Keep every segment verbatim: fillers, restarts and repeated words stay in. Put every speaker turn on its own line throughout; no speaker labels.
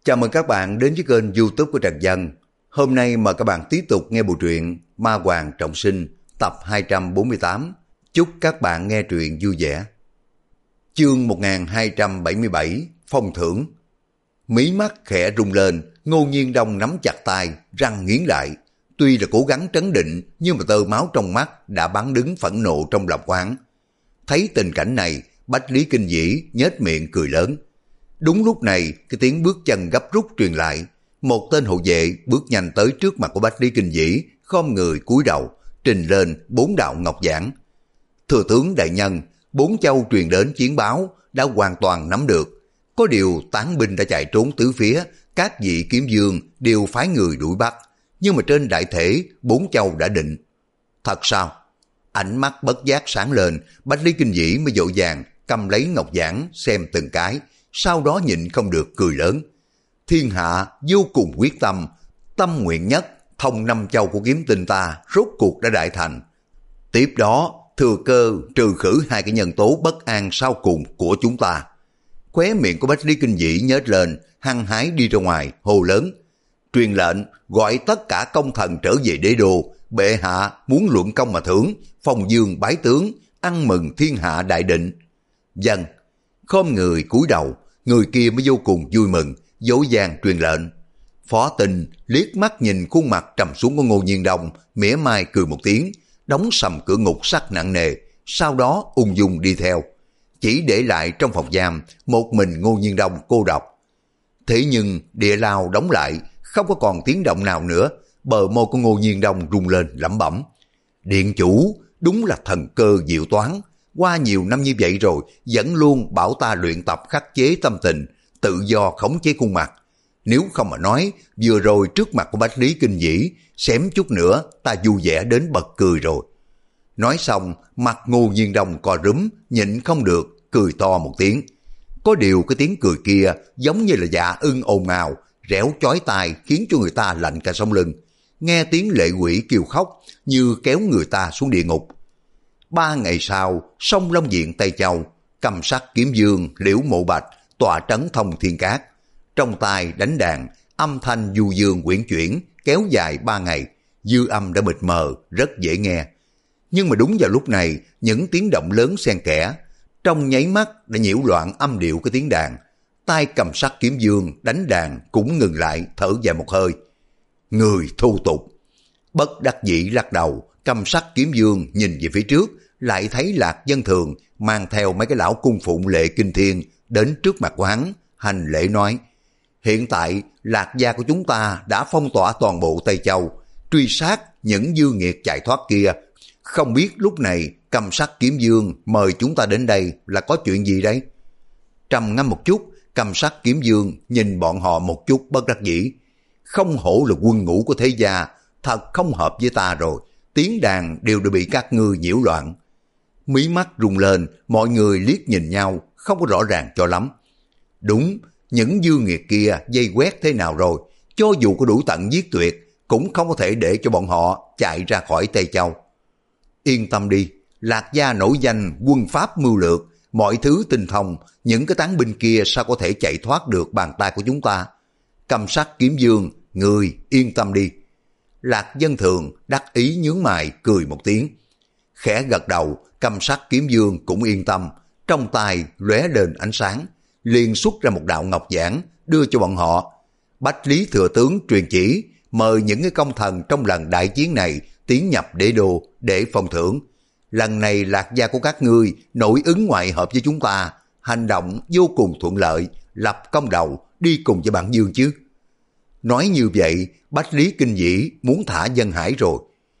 Chào mừng các bạn đến với kênh YouTube của Trần Dân. Hôm nay mời các bạn tiếp tục nghe bộ truyện Ma Hoàng Trọng Sinh tập hai trăm bốn mươi tám. Chúc các bạn nghe truyện vui vẻ. Chương một nghìn hai trăm bảy mươi bảy, Phong thưởng. Mí mắt khẽ rung lên, Ngô Nhiên Đông nắm chặt tay, răng nghiến lại. Tuy là cố gắng trấn định, nhưng mà tơ máu trong mắt đã bắn đứng phẫn nộ trong lòng quán. Thấy tình cảnh này, Bách Lý Kinh Dĩ nhếch miệng cười lớn. Đúng lúc này, cái tiếng bước chân gấp rút truyền lại. Một tên hộ vệ bước nhanh tới trước mặt của Bách Lý Kinh Dĩ, khom người cúi đầu, trình lên bốn đạo ngọc giản. Thừa tướng đại nhân, bốn châu truyền đến chiến báo đã hoàn toàn nắm được. Có điều tán binh đã chạy trốn tứ phía, các vị kiếm dương đều phái người đuổi bắt. Nhưng mà trên đại thể, bốn châu đã định. Thật sao? Ánh mắt bất giác sáng lên, Bách Lý Kinh Dĩ mới vội vàng cầm lấy ngọc giản xem từng cái, sau đó nhịn không được cười lớn. Thiên hạ vô cùng quyết tâm, tâm nguyện nhất thông năm châu của kiếm tinh ta rốt cuộc đã đại thành. Tiếp đó thừa cơ trừ khử hai cái nhân tố bất an sau cùng của chúng ta. Khóe miệng của Bách Lý Kinh Dĩ nhếch lên, hăng hái đi ra ngoài hô lớn. Truyền lệnh gọi tất cả công thần trở về đế đô, bệ hạ muốn luận công mà thưởng, phong dương bái tướng, ăn mừng thiên hạ đại định. Dân khom người cúi đầu, người kia mới vô cùng vui mừng, dỗ dàng truyền lệnh. Phó Tình liếc mắt nhìn khuôn mặt trầm xuống của Ngô Nhiên Đông, mỉa mai cười một tiếng, đóng sầm cửa ngục sắt nặng nề, sau đó ung dung đi theo. Chỉ để lại trong phòng giam một mình Ngô Nhiên Đông cô độc. Thế nhưng địa lao đóng lại, không có còn tiếng động nào nữa, bờ môi của Ngô Nhiên Đông rung lên lẩm bẩm. Điện chủ đúng là thần cơ diệu toán, qua nhiều năm như vậy rồi vẫn luôn bảo ta luyện tập khắc chế tâm tình, tự do khống chế khuôn mặt. Nếu không mà nói, vừa rồi trước mặt của Bách Lý Kinh Dĩ, xém chút nữa ta vui vẻ đến bật cười rồi. Nói xong, mặt Ngô Nhiên Đông co rúm, nhịn không được, cười to một tiếng. Có điều cái tiếng cười kia giống như là dạ ưng ồn ào, réo chói tai khiến cho người ta lạnh cả sống lưng. Nghe tiếng lệ quỷ kêu khóc như kéo người ta xuống địa ngục. Ba ngày sau, sông Long Diện Tây Châu, Cầm Sắc Kiếm Dương, Liễu Mộ Bạch tọa trấn Thông Thiên Cát. Trong tai đánh đàn, âm thanh du dương quyển chuyển, kéo dài ba ngày, dư âm đã mịt mờ, rất dễ nghe. Nhưng mà đúng vào lúc này, những tiếng động lớn xen kẽ, trong nháy mắt đã nhiễu loạn âm điệu cái tiếng đàn. Tai Cầm Sắc Kiếm Dương đánh đàn cũng ngừng lại, thở dài một hơi. Người thô tục. Bất đắc dĩ lắc đầu, Cầm Sắc Kiếm Dương nhìn về phía trước, lại thấy Lạc Dân Thường mang theo mấy cái lão cung phụng lệ kinh thiên đến trước mặt của hắn, hành lễ nói. Hiện tại Lạc gia của chúng ta đã phong tỏa toàn bộ Tây Châu, truy sát những dư nghiệt chạy thoát kia. Không biết lúc này Cầm Sắc Kiếm Dương mời chúng ta đến đây là có chuyện gì đấy? Trầm ngâm một chút, Cầm Sắc Kiếm Dương nhìn bọn họ một chút bất đắc dĩ. Không hổ là quân ngũ của thế gia, thật không hợp với ta rồi, tiếng đàn đều đã bị các ngươi nhiễu loạn. Mí mắt rung lên, mọi người liếc nhìn nhau, không có rõ ràng cho lắm. Đúng, những dư nghiệt kia dây quét thế nào rồi, cho dù có đủ tận giết tuyệt, cũng không có thể để cho bọn họ chạy ra khỏi Tây Châu. Yên tâm đi, Lạc gia nổi danh quân pháp mưu lược, mọi thứ tinh thông, những cái tán binh kia sao có thể chạy thoát được bàn tay của chúng ta. Cầm Sắc Kiếm Dương, người yên tâm đi. Lạc Dân Thường đắc ý nhướng mày cười một tiếng. Khẽ gật đầu, Cầm Sắc Kiếm Dương cũng yên tâm, trong tay lóe lên ánh sáng, liền xuất ra một đạo ngọc giản đưa cho bọn họ. Bách Lý thừa tướng truyền chỉ, mời những cái công thần trong lần đại chiến này tiến nhập đế đô để phong thưởng. Lần này Lạc gia của các ngươi nội ứng ngoại hợp với chúng ta, hành động vô cùng thuận lợi, lập công đầu đi cùng với bản dương chứ. Nói như vậy, Bách Lý Kinh Dĩ muốn thả Dân Hải rồi.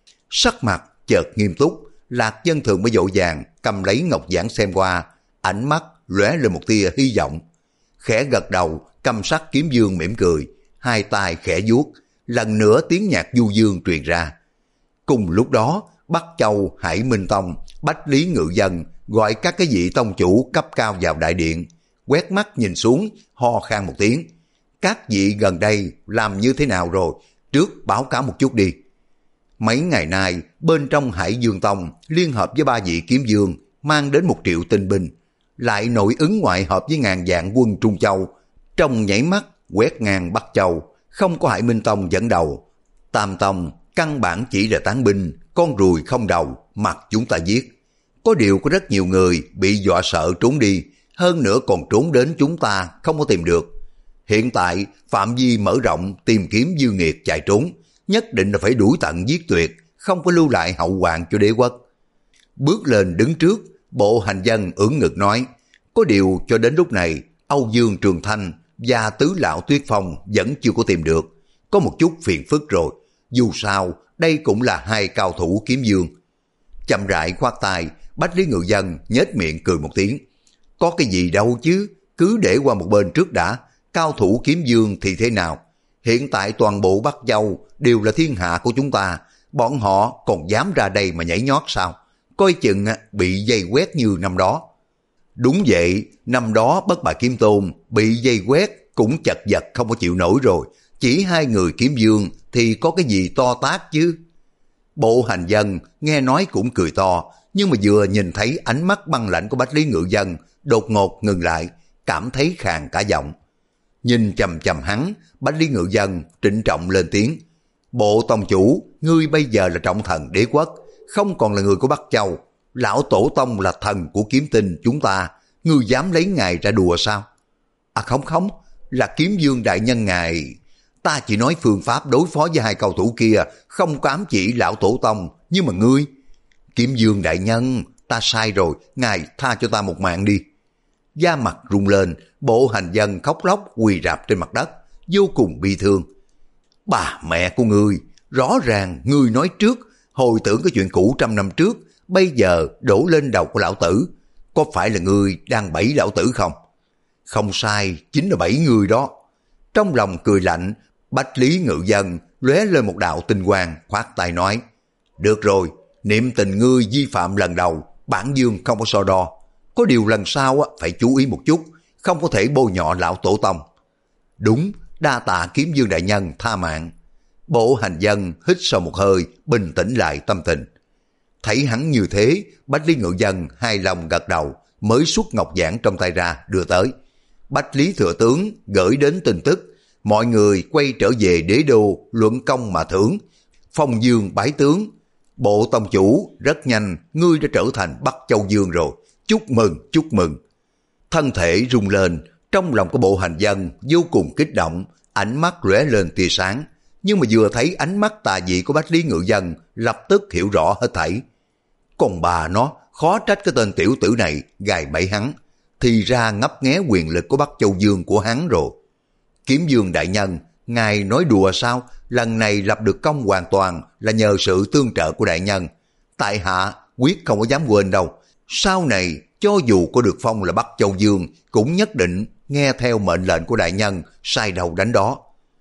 Sắc mặt chợt nghiêm túc, Lạc Dân Thường mới vội vàng cầm lấy ngọc giản xem qua, ánh mắt lóe lên một tia hy vọng. Khẽ gật đầu, Cầm Sắc Kiếm Dương mỉm cười, hai tay khẽ vuốt, lần nữa tiếng nhạc du dương truyền ra. Cùng lúc đó, Bắc Châu Hải Minh Tông, Bách Lý Ngự Dân gọi các cái vị tông chủ cấp cao vào đại điện, quét mắt nhìn xuống, ho khan một tiếng. Các vị gần đây làm như thế nào rồi? Trước báo cáo một chút đi. Mấy ngày nay, bên trong Hải Dương Tông liên hợp với ba vị kiếm dương mang đến một triệu tinh binh, lại nội ứng ngoại hợp với ngàn vạn quân Trung Châu. Trong nhảy mắt, quét ngang Bắc Châu, không có Hải Minh Tông dẫn đầu. Tam Tông căn bản chỉ là tán binh, con ruồi không đầu, mặc chúng ta giết. Có điều có rất nhiều người bị dọa sợ trốn đi, hơn nữa còn trốn đến chúng ta không có tìm được. Hiện tại phạm vi mở rộng tìm kiếm dư nghiệt chạy trốn, nhất định là phải đuổi tận giết tuyệt, không có lưu lại hậu hoạn cho đế quốc. Bước lên đứng trước, Bộ Hành Dân ưỡn ngực nói, có điều cho đến lúc này, Âu Dương Trường Thanh và Tứ Lão Tuyết Phong vẫn chưa có tìm được, có một chút phiền phức rồi. Dù sao, đây cũng là hai cao thủ kiếm dương. Chậm rãi khoát tay, Bách Lý Ngự Dân nhếch miệng cười một tiếng. Có cái gì đâu chứ, cứ để qua một bên trước đã, cao thủ kiếm dương thì thế nào? Hiện tại toàn bộ Bắc Châu đều là thiên hạ của chúng ta, bọn họ còn dám ra đây mà nhảy nhót sao? Coi chừng bị dây quét như năm đó. Đúng vậy, năm đó Bất Bại Kiếm Tôn bị dây quét cũng chật vật không có chịu nổi rồi, chỉ hai người kiếm dương thì có cái gì to tát chứ. Bộ Hành Dân nghe nói cũng cười to, nhưng mà vừa nhìn thấy ánh mắt băng lạnh của Bách Lý Ngự Dân, đột ngột ngừng lại, cảm thấy khàn cả giọng. Nhìn chầm chầm hắn, Bách Lý Ngự Dân trịnh trọng lên tiếng. Bộ tông chủ, ngươi bây giờ là trọng thần đế quốc, không còn là người của Bắc Châu. Lão tổ tông là thần của kiếm tinh chúng ta, ngươi dám lấy ngài ra đùa sao? À không không, là kiếm dương đại nhân ngài. Ta chỉ nói phương pháp đối phó với hai cầu thủ kia, không có ám chỉ lão tổ tông, nhưng mà ngươi... Kiếm dương đại nhân, ta sai rồi, ngài tha cho ta một mạng đi. Da mặt rung lên, Bộ Hành Dân khóc lóc quỳ rạp trên mặt đất, vô cùng bi thương. Bà mẹ của ngươi, rõ ràng ngươi nói trước, hồi tưởng cái chuyện cũ trăm năm trước, bây giờ đổ lên đầu của lão tử. Có phải là ngươi đang bẫy lão tử không? Không sai, chính là bẫy ngươi đó. Trong lòng cười lạnh, Bách Lý Ngự Dân lóe lên một đạo tinh quang, khoát tay nói. Được rồi, niệm tình ngươi vi phạm lần đầu, bản dương không có so đo. Có điều lần sau phải chú ý một chút, không có thể bôi nhọ lão tổ tông. Đúng, đa tạ kiếm dương đại nhân tha mạng. Bộ Hành Dân hít sâu một hơi, bình tĩnh lại tâm tình. Thấy hắn như thế, Bách Lý Ngự Dân hài lòng gật đầu, mới xuất ngọc giản trong tay ra đưa tới. Bách Lý Thừa Tướng gửi đến tin tức, mọi người quay trở về đế đô luận công mà thưởng, phong dương bái tướng. Bộ tông chủ, rất nhanh, ngươi đã trở thành Bắc Châu Dương rồi, chúc mừng, chúc mừng. Thân thể rung lên, trong lòng của Bộ Hành Dân vô cùng kích động, ánh mắt lóe lên tia sáng, nhưng mà vừa thấy ánh mắt tà dị của Bách Lý Ngự Dân, lập tức hiểu rõ hết thảy. Còn bà nó, khó trách cái tên tiểu tử này gài bẫy hắn, thì ra ngấp nghé quyền lực của Bắc Châu Dương của hắn rồi. Kiếm Dương đại nhân, ngài nói đùa sao? Lần này lập được công hoàn toàn là nhờ sự tương trợ của đại nhân. Tại hạ quyết không có dám quên đâu. Sau này, cho dù có được phong là Bắc Châu Dương, cũng nhất định nghe theo mệnh lệnh của đại nhân, sai đầu đánh đó.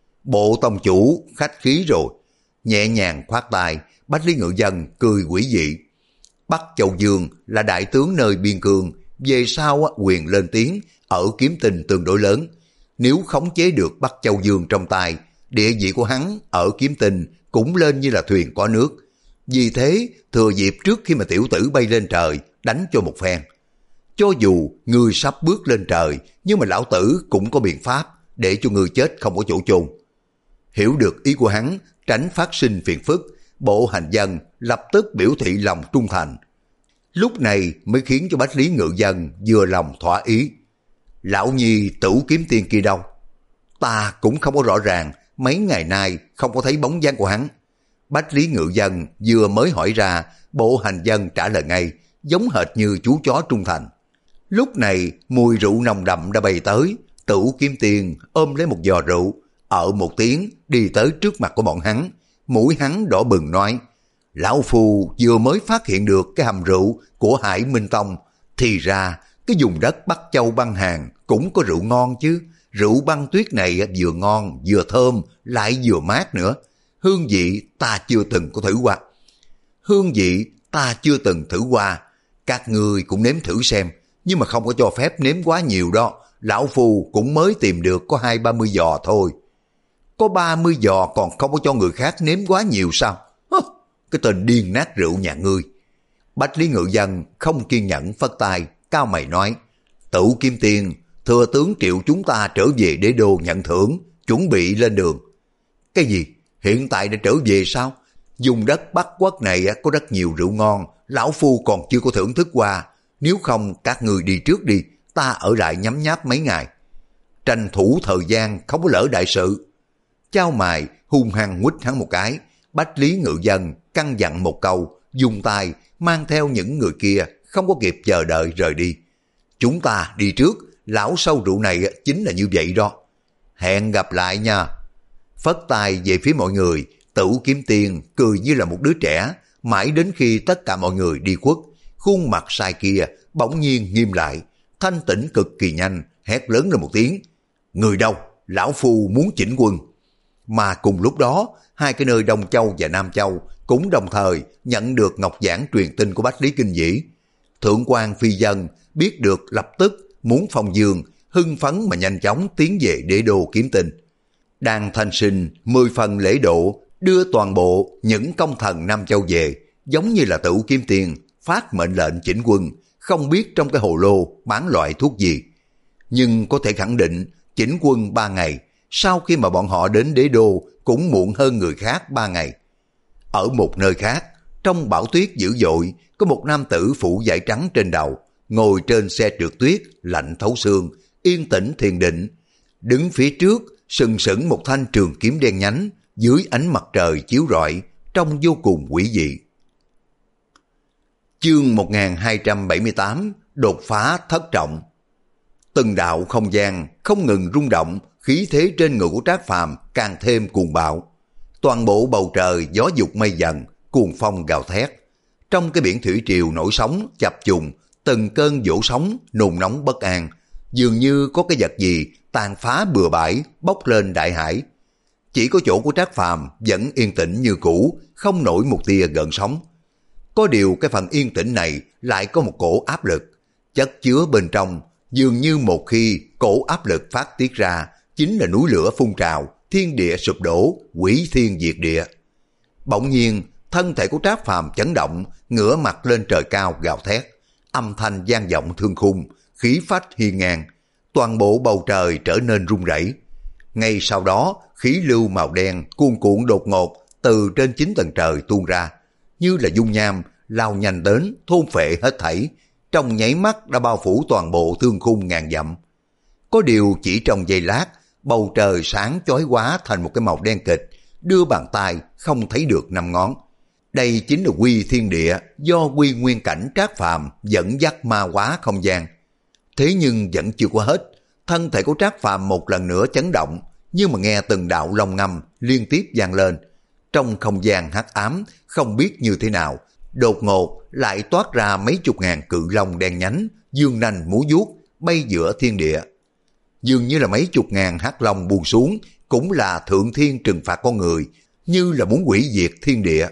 Bộ tông chủ khách khí rồi. Nhẹ nhàng khoát tay, Bách Lý Ngự Dân cười quỷ dị. Bắc Châu Dương là đại tướng nơi biên cương, về sau quyền lên tiếng ở kiếm tinh tương đối lớn. Nếu khống chế được Bắc Châu Dương trong tay, địa vị của hắn ở kiếm tinh cũng lên như là thuyền có nước. Vì thế, thừa dịp trước khi mà tiểu tử bay lên trời, đánh cho một phen. Cho dù ngươi sắp bước lên trời, nhưng mà lão tử cũng có biện pháp để cho ngươi chết không có chỗ chôn. Hiểu được ý của hắn, tránh phát sinh phiền phức, Bộ Hành Dân lập tức biểu thị lòng trung thành. Lúc này mới khiến cho Bách Lý Ngự Dân vừa lòng thỏa ý. Lão nhi Tửu Kiếm Tiên kia đâu? Ta cũng không có rõ ràng, mấy ngày nay không có thấy bóng dáng của hắn. Bách Lý Ngự Dân vừa mới hỏi ra, Bộ Hành Dân trả lời ngay, giống hệt như chú chó trung thành. Lúc này mùi rượu nồng đậm đã bay tới, Tửu Kiếm Tiên ôm lấy một giò rượu, ở một tiếng đi tới trước mặt của bọn hắn, mũi hắn đỏ bừng nói, lão phu vừa mới phát hiện được cái hầm rượu của Hải Minh Tông, thì ra cái vùng đất Bắc Châu băng hàng cũng có rượu ngon chứ. Rượu băng tuyết này vừa ngon, vừa thơm, lại vừa mát nữa. Hương vị ta chưa từng có thử qua. Hương vị ta chưa từng thử qua. Các ngươi cũng nếm thử xem, nhưng mà không có cho phép nếm quá nhiều đó. Lão phu cũng mới tìm được có hai ba mươi giò thôi. Có ba mươi giò còn không có cho người khác nếm quá nhiều sao? Hơ, cái tên điên nát rượu nhà ngươi. Bách Lý Ngự Dân không kiên nhẫn phất tay, cao mày nói, Tửu Kiếm Tiên, thừa tướng triệu chúng ta trở về đế đô nhận thưởng, chuẩn bị lên đường. Cái gì? Hiện tại đã trở về sao? Vùng đất Bắc Quốc này có rất nhiều rượu ngon, lão phu còn chưa có thưởng thức qua. Nếu không các người đi trước đi, ta ở lại nhấm nháp mấy ngày. Tranh thủ thời gian không có lỡ đại sự. Chao mài hung hăng quýt hắn một cái. Bách Lý Ngự Dân căn dặn một câu, dùng tay mang theo những người kia không có kịp chờ đợi rời đi. Chúng ta đi trước, lão sâu rượu này chính là như vậy đó. Hẹn gặp lại nha. Phất tay về phía mọi người, Tử Kiếm Tiên cười như là một đứa trẻ, mãi đến khi tất cả mọi người đi khuất, khuôn mặt sai kia bỗng nhiên nghiêm lại, thanh tĩnh cực kỳ nhanh, hét lớn lên một tiếng. Người đâu? Lão phu muốn chỉnh quân. Mà cùng lúc đó, hai cái nơi Đông Châu và Nam Châu cũng đồng thời nhận được ngọc giảng truyền tin của Bách Lý Kinh Vĩ. Thượng quan Phi Dân biết được lập tức muốn phong dương, hưng phấn mà nhanh chóng tiến về đế đô kiếm tin. Đan Thanh Sinh mười phần lễ độ đưa toàn bộ những công thần Nam Châu về, giống như là Tử Kiếm Tiên phát mệnh lệnh chỉnh quân, không biết trong cái hồ lô bán loại thuốc gì. Nhưng có thể khẳng định chỉnh quân ba ngày, sau khi mà bọn họ đến đế đô cũng muộn hơn người khác ba ngày. Ở một nơi khác, trong bão tuyết dữ dội, có một nam tử phủ vải trắng trên đầu, ngồi trên xe trượt tuyết, lạnh thấu xương, yên tĩnh thiền định. Đứng phía trước, sừng sững một thanh trường kiếm đen nhánh, dưới ánh mặt trời chiếu rọi, trông vô cùng quỷ dị. Chương một nghìn hai trăm bảy mươi tám, đột phá thất trọng. Từng đạo không gian không ngừng rung động, khí thế trên người của Trác Phàm càng thêm cuồng bạo. Toàn bộ bầu trời gió dục mây dần, cuồng phong gào thét. Trong cái biển thủy triều nổi sóng chập trùng, từng cơn vỗ sóng nôn nóng bất an, dường như có cái vật gì tàn phá bừa bãi bốc lên đại hải. Chỉ có chỗ của Trác Phàm vẫn yên tĩnh như cũ, không nổi một tia gợn sóng. Có điều cái phần yên tĩnh này lại có một cổ áp lực, chất chứa bên trong, dường như một khi cổ áp lực phát tiết ra, chính là núi lửa phun trào, thiên địa sụp đổ, quỷ thiên diệt địa. Bỗng nhiên, thân thể của Trác Phàm chấn động, ngửa mặt lên trời cao gào thét, âm thanh vang vọng thương khung, khí phách hiên ngang, toàn bộ bầu trời trở nên rung rẩy. Ngay sau đó, khí lưu màu đen cuồn cuộn đột ngột từ trên chín tầng trời tuôn ra, như là dung nham lao nhanh đến thôn phệ hết thảy, trong nháy mắt đã bao phủ toàn bộ thương khung ngàn dặm. Có điều chỉ trong giây lát, bầu trời sáng chói quá thành một cái màu đen kịch, đưa bàn tay không thấy được năm ngón. Đây chính là quy thiên địa do quy nguyên cảnh Trác Phàm dẫn dắt ma hóa không gian. Thế nhưng vẫn chưa có hết, thân thể của Trác Phàm một lần nữa chấn động, nhưng mà nghe từng đạo long ngâm liên tiếp vang lên. Trong không gian hắc ám, không biết như thế nào, đột ngột lại toát ra mấy chục ngàn cự long đen nhánh, dương nanh múa vuốt bay giữa thiên địa. Dường như là mấy chục ngàn hắc long buông xuống, cũng là thượng thiên trừng phạt con người, như là muốn hủy diệt thiên địa.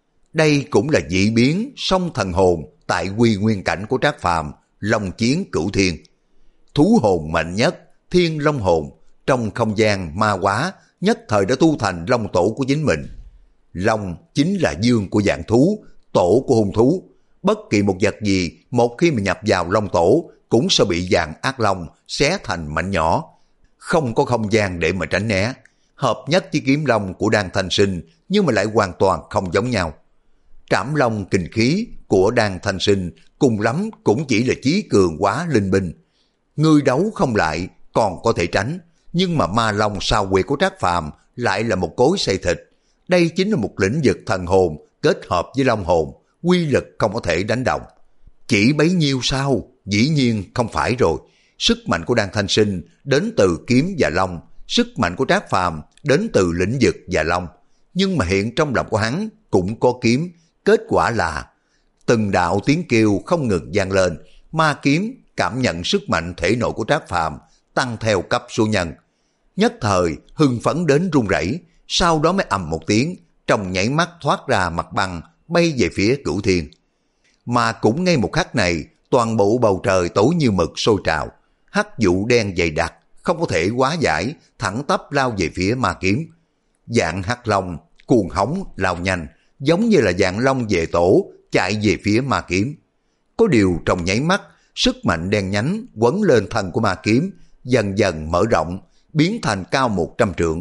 Đây cũng là dị biến song thần hồn tại quy nguyên cảnh của Trác Phàm, long chiến cửu thiên. Thú hồn mạnh nhất, thiên long hồn, trong không gian ma hóa, nhất thời đã tu thành long tổ của chính mình. Long chính là dương của dạng thú, tổ của hung thú. Bất kỳ một vật gì, một khi mà nhập vào long tổ, cũng sẽ bị dạng ác long xé thành mảnh nhỏ. Không có không gian để mà tránh né. Hợp nhất với kiếm long của Đan Thanh Sinh, nhưng mà lại hoàn toàn không giống nhau. Trảm long kình khí của Đan Thanh Sinh cùng lắm cũng chỉ là chí cường hóa linh binh. Người đấu không lại còn có thể tránh, nhưng mà ma long sao quyệt của Trác Phàm lại là một cối xay thịt. Đây chính là một lĩnh vực thần hồn kết hợp với long hồn, quy lực không có thể đánh động. Chỉ bấy nhiêu sao? Dĩ nhiên không phải rồi. Sức mạnh của Đan Thanh Sinh đến từ kiếm và long, sức mạnh của Trác Phàm đến từ lĩnh vực và long. Nhưng mà hiện trong lòng của hắn cũng có kiếm, kết quả là từng đạo tiếng kêu không ngừng vang lên, ma kiếm cảm nhận sức mạnh thể nội của Trác Phàm tăng theo cấp số nhân. Nhất thời hưng phấn đến run rẩy, sau đó mới ầm một tiếng, trong nhảy mắt thoát ra mặt băng, bay về phía cửu thiên. Mà cũng ngay một khắc này, toàn bộ bầu trời tối như mực sôi trào, hắc vụ đen dày đặc, không có thể hóa giải, thẳng tắp lao về phía ma kiếm. Dạng hắc long cuồng hống lao nhanh, giống như là dạng long về tổ, chạy về phía ma kiếm. Có điều trong nháy mắt, sức mạnh đen nhánh quấn lên thân của ma kiếm, dần dần mở rộng, biến thành cao một trăm trượng.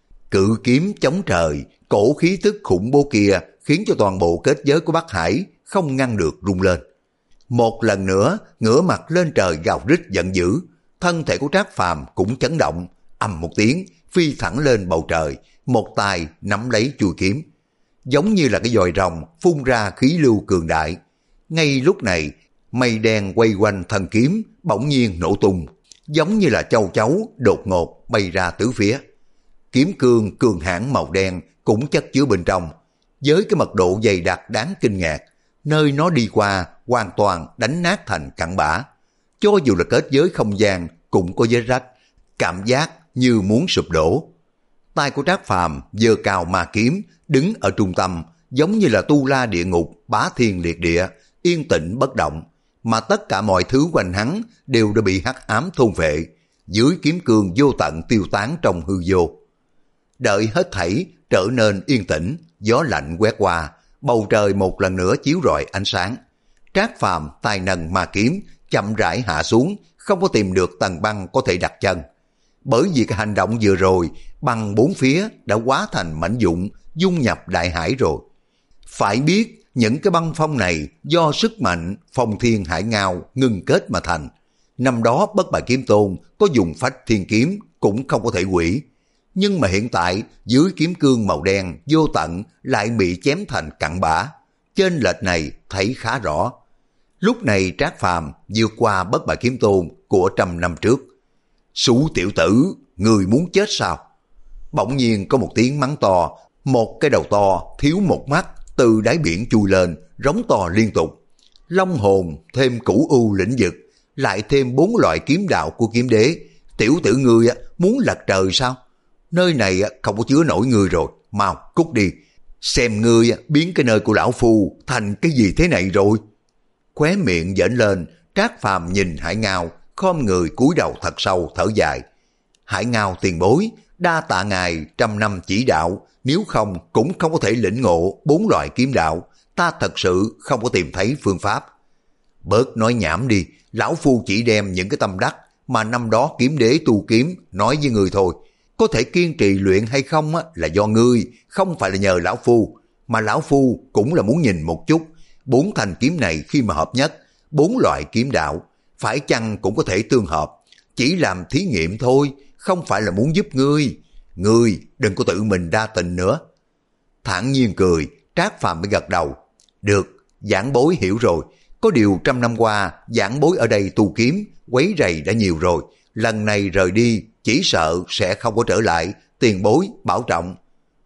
Cự kiếm chống trời, cổ khí tức khủng bố kia khiến cho toàn bộ kết giới của Bắc Hải không ngăn được rung lên. Một lần nữa, ngửa mặt lên trời gào rít giận dữ, thân thể của Trác Phàm cũng chấn động, ầm một tiếng, phi thẳng lên bầu trời, một tay nắm lấy chuôi kiếm. Giống như là cái dòi rồng phun ra khí lưu cường đại. Ngay lúc này, mây đen quay quanh thân kiếm bỗng nhiên nổ tung, giống như là châu chấu đột ngột bay ra tứ phía. Kiếm cương cường hãn màu đen cũng chất chứa bên trong, với cái mật độ dày đặc đáng kinh ngạc, nơi nó đi qua hoàn toàn đánh nát thành cặn bã. Cho dù là kết giới không gian cũng có vết rách, cảm giác như muốn sụp đổ. Tay của Trác Phàm giơ cao ma kiếm, đứng ở trung tâm, giống như là tu la địa ngục, bá thiên liệt địa, yên tĩnh bất động, mà tất cả mọi thứ quanh hắn đều đã bị hắc ám thôn phệ, dưới kiếm cương vô tận tiêu tán trong hư vô. Đợi hết thảy trở nên yên tĩnh, gió lạnh quét qua, bầu trời một lần nữa chiếu rọi ánh sáng. Trác Phàm tay nâng ma kiếm, chậm rãi hạ xuống, không có tìm được tầng băng có thể đặt chân. Bởi vì cái hành động vừa rồi, băng bốn phía đã hóa thành mảnh vụn, dung nhập đại hải rồi. Phải biết, những cái băng phong này do sức mạnh phong thiên hải ngao ngưng kết mà thành. Năm đó Bất Bại Kiếm Tôn có dùng phách thiên kiếm cũng không có thể hủy. Nhưng mà hiện tại, dưới kiếm cương màu đen vô tận lại bị chém thành cặn bã. Chênh lệch này thấy khá rõ. Lúc này Trác Phàm vượt qua Bất Bại Kiếm Tôn của trăm năm trước. Xú tiểu tử, người muốn chết sao? Bỗng nhiên có một tiếng mắng to, một cái đầu to thiếu một mắt từ đáy biển chui lên, rống to liên tục. Long hồn thêm cửu u lĩnh vực, lại thêm bốn loại kiếm đạo của kiếm đế. Tiểu tử ngươi muốn lật trời sao? Nơi này không có chứa nổi ngươi rồi, mau cút đi. Xem ngươi biến cái nơi của lão phu thành cái gì thế này rồi. Khóe miệng giỡn lên, Trác Phàm nhìn Hải Ngao, khom người cúi đầu thật sâu thở dài. Hải Ngao tiền bối, đa tạ ngài trăm năm chỉ đạo, nếu không cũng không có thể lĩnh ngộ bốn loại kiếm đạo, ta thật sự không có tìm thấy phương pháp. Bớt nói nhảm đi, lão phu chỉ đem những cái tâm đắc mà năm đó kiếm đế tu kiếm nói với người thôi. Có thể kiên trì luyện hay không là do ngươi, không phải là nhờ lão phu, mà lão phu cũng là muốn nhìn một chút, bốn thanh kiếm này khi mà hợp nhất, bốn loại kiếm đạo, phải chăng cũng có thể tương hợp, chỉ làm thí nghiệm thôi, không phải là muốn giúp ngươi. Ngươi đừng có tự mình đa tình nữa. Thản nhiên cười, Trác Phàm mới gật đầu. Được, giảng bối hiểu rồi. Có điều trăm năm qua, giảng bối ở đây tu kiếm, quấy rầy đã nhiều rồi. Lần này rời đi, chỉ sợ sẽ không có trở lại, tiền bối, bảo trọng.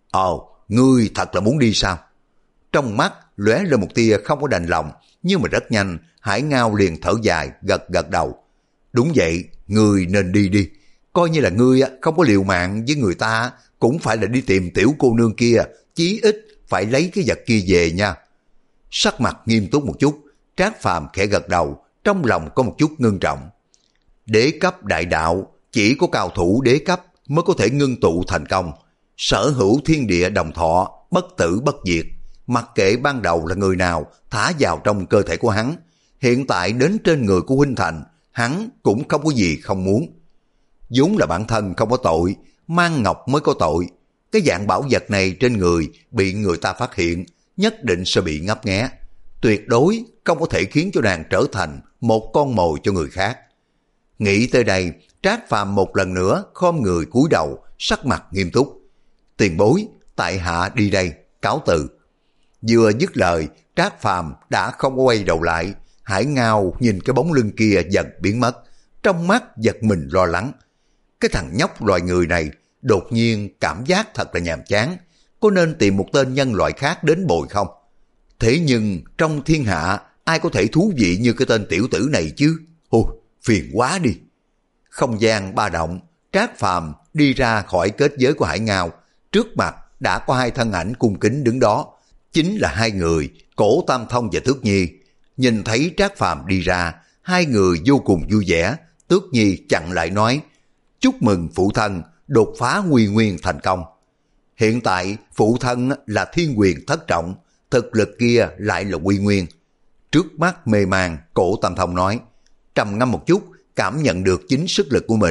Ồ, ngươi thật là muốn đi sao? Trong mắt lóe lên một tia không có đành lòng, nhưng mà rất nhanh, Hải Ngao liền thở dài, gật gật đầu. Đúng vậy, ngươi nên đi đi. Coi như là ngươi không có liều mạng với người ta, cũng phải là đi tìm tiểu cô nương kia, chí ít phải lấy cái vật kia về nha. Sắc mặt nghiêm túc một chút, Trác Phàm khẽ gật đầu, trong lòng có một chút ngưng trọng. Đế cấp đại đạo, chỉ có cao thủ đế cấp mới có thể ngưng tụ thành công. Sở hữu thiên địa đồng thọ, bất tử bất diệt. Mặc kệ ban đầu là người nào thả vào trong cơ thể của hắn, hiện tại đến trên người của huynh thành, hắn cũng không có gì không muốn. Vốn là bản thân không có tội, mang ngọc mới có tội. Cái dạng bảo vật này trên người bị người ta phát hiện, nhất định sẽ bị ngấp nghé. Tuyệt đối không có thể khiến cho nàng trở thành một con mồi cho người khác. Nghĩ tới đây, Trác Phàm một lần nữa khom người cúi đầu, sắc mặt nghiêm túc. Tiền bối, tại hạ đi đây, cáo từ. Vừa dứt lời, Trác Phàm đã không có quay đầu lại. Hải Ngao nhìn cái bóng lưng kia dần biến mất, trong mắt giật mình lo lắng. Cái thằng nhóc loài người này đột nhiên cảm giác thật là nhàm chán, có nên tìm một tên nhân loại khác đến bồi không? Thế nhưng trong thiên hạ ai có thể thú vị như cái tên tiểu tử này chứ? Ôi, phiền quá đi. Không gian ba động, Trác Phàm đi ra khỏi kết giới của Hải Ngao, trước mặt đã có hai thân ảnh cung kính đứng đó, chính là hai người Cổ Tam Thông và Tước Nhi. Nhìn thấy Trác Phàm đi ra, hai người vô cùng vui vẻ. Tước Nhi chặn lại nói, chúc mừng phụ thân đột phá Quy Nguyên thành công. Hiện tại phụ thân là thiên quyền thất trọng, thực lực kia lại là Quy Nguyên. Trước mắt mê man, Cổ Tam Thông nói, trầm ngâm một chút, cảm nhận được chính sức lực của mình,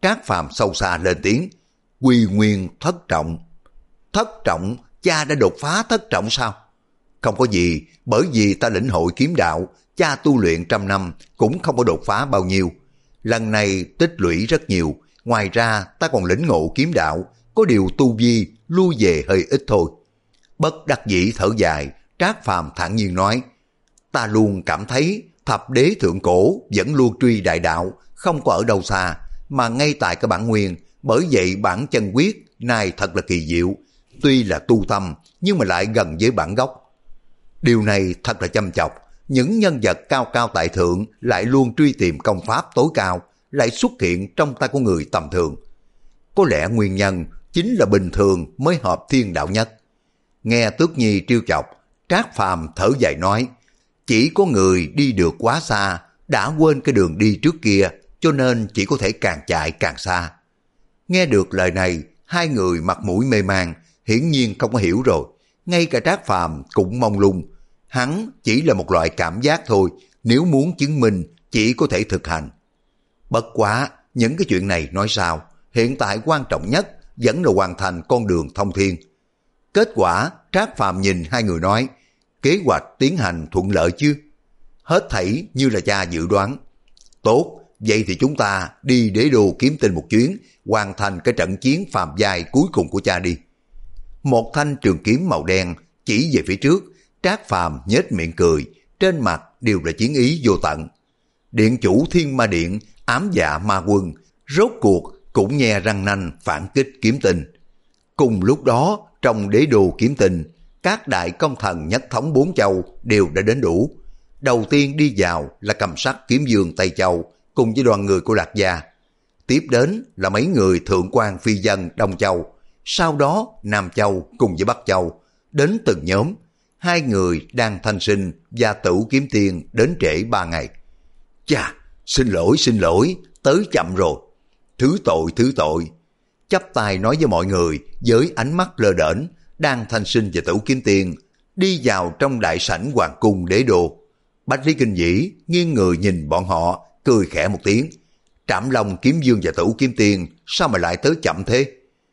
Trác Phàm sâu xa lên tiếng, quy nguyên thất trọng. Thất trọng, cha đã đột phá thất trọng sao? Không có gì, bởi vì ta lĩnh hội kiếm đạo, cha tu luyện trăm năm cũng không có đột phá bao nhiêu. Lần này tích lũy rất nhiều, ngoài ra ta còn lĩnh ngộ kiếm đạo, có điều tu vi lui về hơi ít thôi. Bất đắc dĩ thở dài, Trác Phàm thản nhiên nói, ta luôn cảm thấy thập đế thượng cổ vẫn luôn truy đại đạo, không có ở đâu xa, mà ngay tại cái bản nguyên, bởi vậy bản chân quyết này thật là kỳ diệu, tuy là tu tâm nhưng mà lại gần với bản gốc. Điều này thật là chăm chọc, những nhân vật cao cao tại thượng lại luôn truy tìm công pháp tối cao, lại xuất hiện trong tay của người tầm thường. Có lẽ nguyên nhân chính là bình thường mới hợp thiên đạo nhất. Nghe Tước Nhi trêu chọc, Trác Phàm thở dài nói, chỉ có người đi được quá xa, đã quên cái đường đi trước kia, cho nên chỉ có thể càng chạy càng xa. Nghe được lời này, hai người mặt mũi mê man, hiển nhiên không có hiểu rồi. Ngay cả Trác Phàm cũng mông lung. Hắn chỉ là một loại cảm giác thôi, nếu muốn chứng minh chỉ có thể thực hành. Bất quá, những cái chuyện này nói sao, hiện tại quan trọng nhất vẫn là hoàn thành con đường thông thiên. Kết quả, Trác Phàm nhìn hai người nói, kế hoạch tiến hành thuận lợi chứ? Hết thảy như là cha dự đoán. Tốt, vậy thì chúng ta đi đế đô kiếm tinh một chuyến, hoàn thành cái trận chiến phàm giai cuối cùng của cha đi. Một thanh trường kiếm màu đen chỉ về phía trước, Trác Phàm nhếch miệng cười, trên mặt đều là chiến ý vô tận. Điện chủ Thiên Ma Điện, ám dạ ma quân, rốt cuộc cũng nhe răng nanh phản kích kiếm tinh. Cùng lúc đó, trong đế đô kiếm tinh, các đại công thần nhất thống bốn châu đều đã đến đủ. Đầu tiên đi vào là Cầm Sắc Kiếm Dương Tây Châu cùng với đoàn người của Lạc Gia. Tiếp đến là mấy người thượng quan phi dân Đông Châu. Sau đó Nam Châu cùng với Bắc Châu. Đến từng nhóm, hai người đang Thanh Sinh và Tửu Kiếm Tiên đến trễ ba ngày. Chà, xin lỗi xin lỗi, tới chậm rồi. Thứ tội thứ tội. Chắp tay nói với mọi người với ánh mắt lơ đễnh, đang Thanh Sinh và Tửu Kiếm Tiên đi vào trong đại sảnh hoàng cung đế đô. Bách Lý Kinh Vĩ nghiêng người nhìn bọn họ, cười khẽ một tiếng. Trảm Long Kiếm Dương và Tửu Kiếm Tiên sao mà lại tới chậm thế?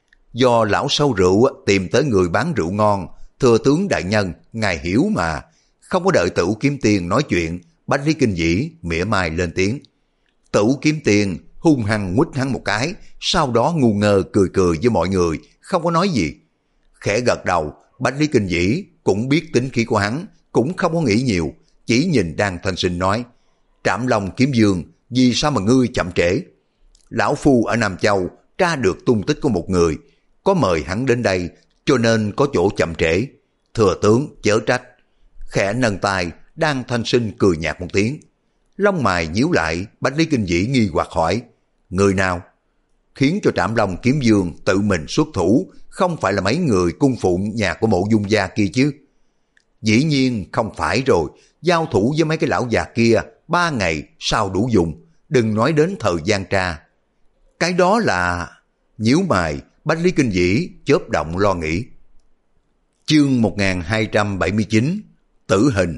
Do lão sâu rượu tìm tới người bán rượu ngon, thừa tướng đại nhân, ngài hiểu mà. Không có đợi Tửu Kiếm Tiên nói chuyện, Bách Lý Kinh Vĩ mỉa mai lên tiếng. Tửu Kiếm Tiên hung hăng quýt hắn một cái, sau đó ngu ngơ cười cười với mọi người, không có nói gì. Khẽ gật đầu, Bách Lý Kinh Vĩ cũng biết tính khí của hắn, cũng không có nghĩ nhiều, chỉ nhìn Đan Thanh Sinh nói, Trảm Long Kiếm Dương, vì sao mà ngươi chậm trễ? Lão Phu ở Nam Châu tra được tung tích của một người, có mời hắn đến đây, cho nên có chỗ chậm trễ. Thừa tướng chớ trách. Khẽ nâng tay, Đan Thanh Sinh cười nhạt một tiếng. Lông mày nhíu lại, Bách Lý Kinh Vĩ nghi hoặc hỏi, người nào? Khiến cho Trảm Long Kiếm Dương tự mình xuất thủ, không phải là mấy người cung phụng nhà của Mộ Dung gia kia chứ? Dĩ nhiên không phải rồi, giao thủ với mấy cái lão già kia ba ngày sao đủ dùng, đừng nói đến thời gian tra. Cái đó là... Nhíu mày, Bách Lý Kinh Vĩ chớp động lo nghĩ. Chương một nghìn hai trăm bảy mươi chín, Tử Hình.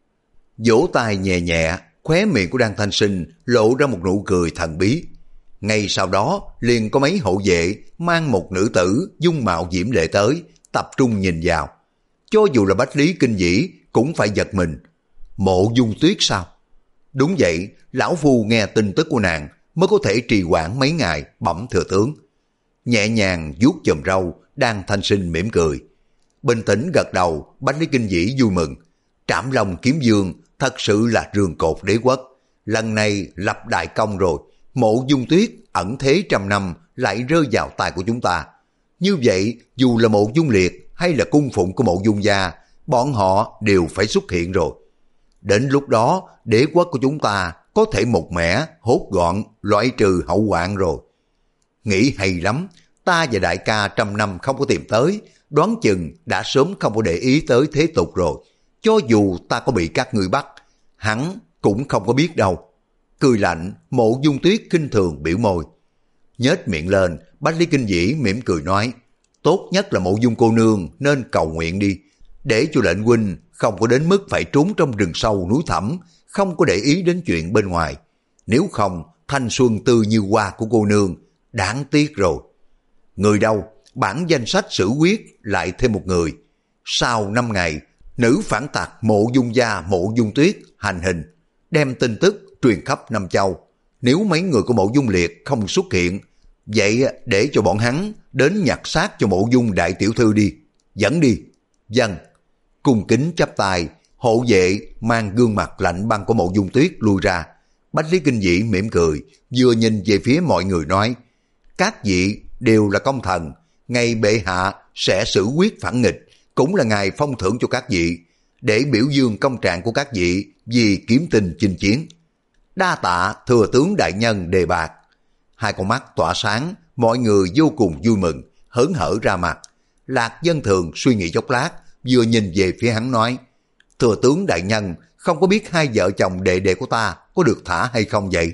Vỗ tay nhẹ nhẹ, khóe miệng của Đan Thanh Sinh lộ ra một nụ cười thần bí. Ngay sau đó liền có mấy hộ vệ mang một nữ tử dung mạo diễm lệ tới, tập trung nhìn vào. Cho dù là Bách Lý Kinh Vĩ cũng phải giật mình. Mộ Dung Tuyết sao? Đúng vậy, lão phu nghe tin tức của nàng mới có thể trì hoãn mấy ngày, bẩm thừa tướng. Nhẹ nhàng vuốt chòm râu, Đan Thanh Sinh mỉm cười. Bình tĩnh gật đầu, Bách Lý Kinh Vĩ vui mừng. Trảm Long Kiếm Dương thật sự là rường cột đế quốc. Lần này lập đại công rồi, Mộ Dung Tuyết ẩn thế trăm năm lại rơi vào tay của chúng ta. Như vậy, dù là Mộ Dung Liệt hay là cung phụng của Mộ Dung gia, bọn họ đều phải xuất hiện rồi. Đến lúc đó, đế quốc của chúng ta có thể một mẻ, hốt gọn, loại trừ hậu hoạn rồi. Nghĩ hay lắm, ta và đại ca trăm năm không có tìm tới, đoán chừng đã sớm không có để ý tới thế tục rồi. Cho dù ta có bị các ngươi bắt, hắn cũng không có biết đâu. Cười lạnh, Mộ Dung Tuyết khinh thường biểu môi. Nhếch miệng lên, Bách Lý Kinh Vĩ mỉm cười nói, tốt nhất là Mộ Dung cô nương nên cầu nguyện đi, để cho lệnh huynh không có đến mức phải trốn trong rừng sâu núi thẳm, không có để ý đến chuyện bên ngoài. Nếu không, thanh xuân tươi như hoa của cô nương đáng tiếc rồi. Người đâu? Bản danh sách xử quyết lại thêm một người. Sau năm ngày, nữ phản tặc Mộ Dung gia Mộ Dung Tuyết hành hình, đem tin tức truyền khắp Nam Châu. Nếu mấy người của Mộ Dung Liệt không xuất hiện, vậy để cho bọn hắn đến nhặt xác cho Mộ Dung đại tiểu thư đi. Dẫn đi. Dân. Cung kính chắp tay, hộ vệ mang gương mặt lạnh băng của Mộ Dung Tuyết lui ra. Bách Lý Kinh Vĩ mỉm cười, vừa nhìn về phía mọi người nói, các vị đều là công thần, ngày bệ hạ sẽ xử quyết phản nghịch, cũng là ngày phong thưởng cho các vị, để biểu dương công trạng của các vị vì kiếm tình chinh chiến. Đa tạ thừa tướng đại nhân đề bạt. Hai con mắt tỏa sáng, mọi người vô cùng vui mừng, hớn hở ra mặt. Lạc Dân Thường suy nghĩ chốc lát, vừa nhìn về phía hắn nói, thừa tướng đại nhân, không có biết hai vợ chồng đệ đệ của ta có được thả hay không vậy?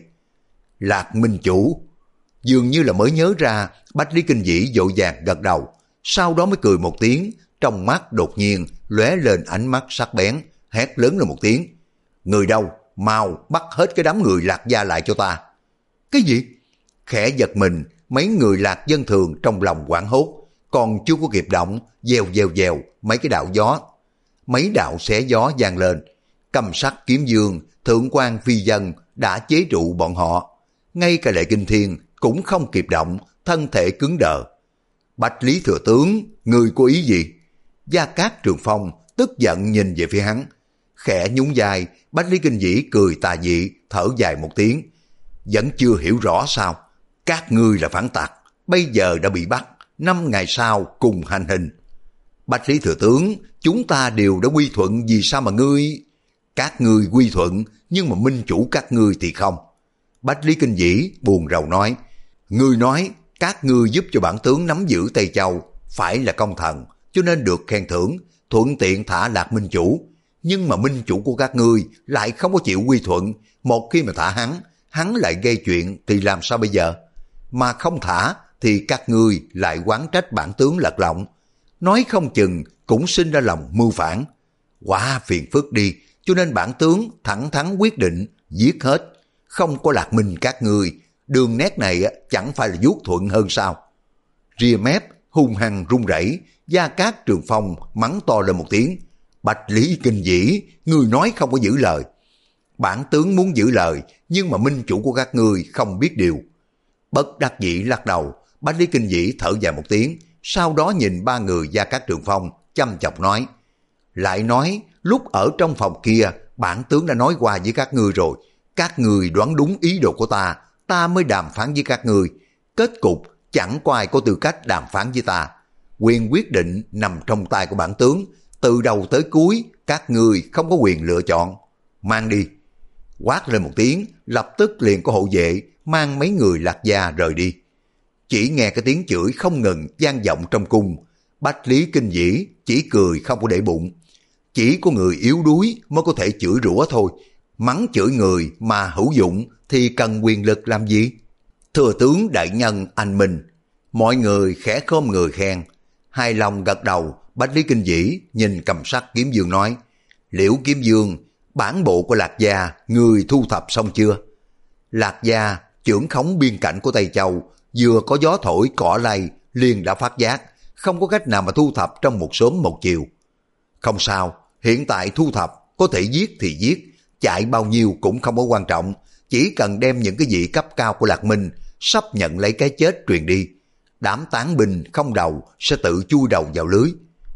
Lạc Minh Chủ dường như là mới nhớ ra, Bách Lý Kinh Vĩ vội vàng gật đầu, sau đó mới cười một tiếng, trong mắt đột nhiên lóe lên ánh mắt sắc bén, hét lớn lên một tiếng, người đâu, mau bắt hết cái đám người Lạc gia lại cho ta. Cái gì? Khẽ giật mình, mấy người Lạc Dân Thường trong lòng hoảng hốt, còn chưa có kịp động, dèo dèo dèo mấy cái đạo gió, mấy đạo xé gió vang lên. Cầm sắc kiếm dương, thượng quan phi dân đã chế trụ bọn họ, ngay cả Lệ Kinh Thiên cũng không kịp động, thân thể cứng đờ. Bách Lý thừa tướng, người có ý gì? Gia Cát Trường Phong tức giận nhìn về phía hắn, khẽ nhún vai. Bách Lý Kinh Vĩ cười tà dị, thở dài một tiếng, vẫn chưa hiểu rõ sao? Các ngươi là phản tặc, bây giờ đã bị bắt, năm ngày sau cùng hành hình. Bách Lý thừa tướng, chúng ta đều đã quy thuận, vì sao mà ngươi... Các ngươi quy thuận, nhưng mà minh chủ các ngươi thì không. Bách Lý Kinh Vĩ buồn rầu nói, ngươi nói các ngươi giúp cho bản tướng nắm giữ Tây Châu, phải là công thần, cho nên được khen thưởng, thuận tiện thả Lạc minh chủ. Nhưng mà minh chủ của các ngươi lại không có chịu quy thuận, một khi mà thả hắn, hắn lại gây chuyện thì làm sao bây giờ? Mà không thả thì các ngươi lại oán trách bản tướng lật lọng, nói không chừng cũng sinh ra lòng mưu phản. Quá phiền phức đi, cho nên bản tướng thẳng thắn quyết định giết hết, không có Lạc Minh các ngươi, đường nét này chẳng phải là vuốt thuận hơn sao? Ria mép hung hăng run rẩy, Gia Cát Trường Phong mắng to lên một tiếng, Bách Lý Kinh Vĩ, ngươi nói không có giữ lời. Bản tướng muốn giữ lời, nhưng mà minh chủ của các ngươi không biết điều. Bất đắc dĩ lắc đầu, Bách Lý Kinh Vĩ thở dài một tiếng, sau đó nhìn ba người Gia Cát Trường Phong, chăm chọc nói, lại nói lúc ở trong phòng kia, bản tướng đã nói qua với các ngươi rồi, các ngươi đoán đúng ý đồ của ta, ta mới đàm phán với các ngươi. Kết cục chẳng có ai có tư cách đàm phán với ta, quyền quyết định nằm trong tay của bản tướng, từ đầu tới cuối các ngươi không có quyền lựa chọn. Mang đi. Quát lên một tiếng, lập tức liền có hộ vệ mang mấy người Lạc gia rời đi. Chỉ nghe cái tiếng chửi không ngừng vang vọng trong cung, Bách Lý Kinh Vĩ chỉ cười không có để bụng. Chỉ có người yếu đuối mới có thể chửi rủa thôi, mắng chửi người mà hữu dụng thì cần quyền lực làm gì? Thừa tướng đại nhân anh minh. Mọi người khẽ khom người khen, hài lòng gật đầu. Bách Lý Kinh Vĩ nhìn Cầm Sắc Kiếm Dương nói, Liễu Kiếm Dương, bản bộ của Lạc gia người thu thập xong chưa? Lạc gia trưởng khống biên cảnh của Tây Châu, vừa có gió thổi cỏ lay liền đã phát giác, không có cách nào mà thu thập trong một sớm một chiều. Không sao, hiện tại thu thập, có thể giết thì giết, chạy bao nhiêu cũng không có quan trọng, chỉ cần đem những cái vị cấp cao của Lạc Minh sắp nhận lấy cái chết truyền đi, đám tán binh không đầu sẽ tự chui đầu vào lưới.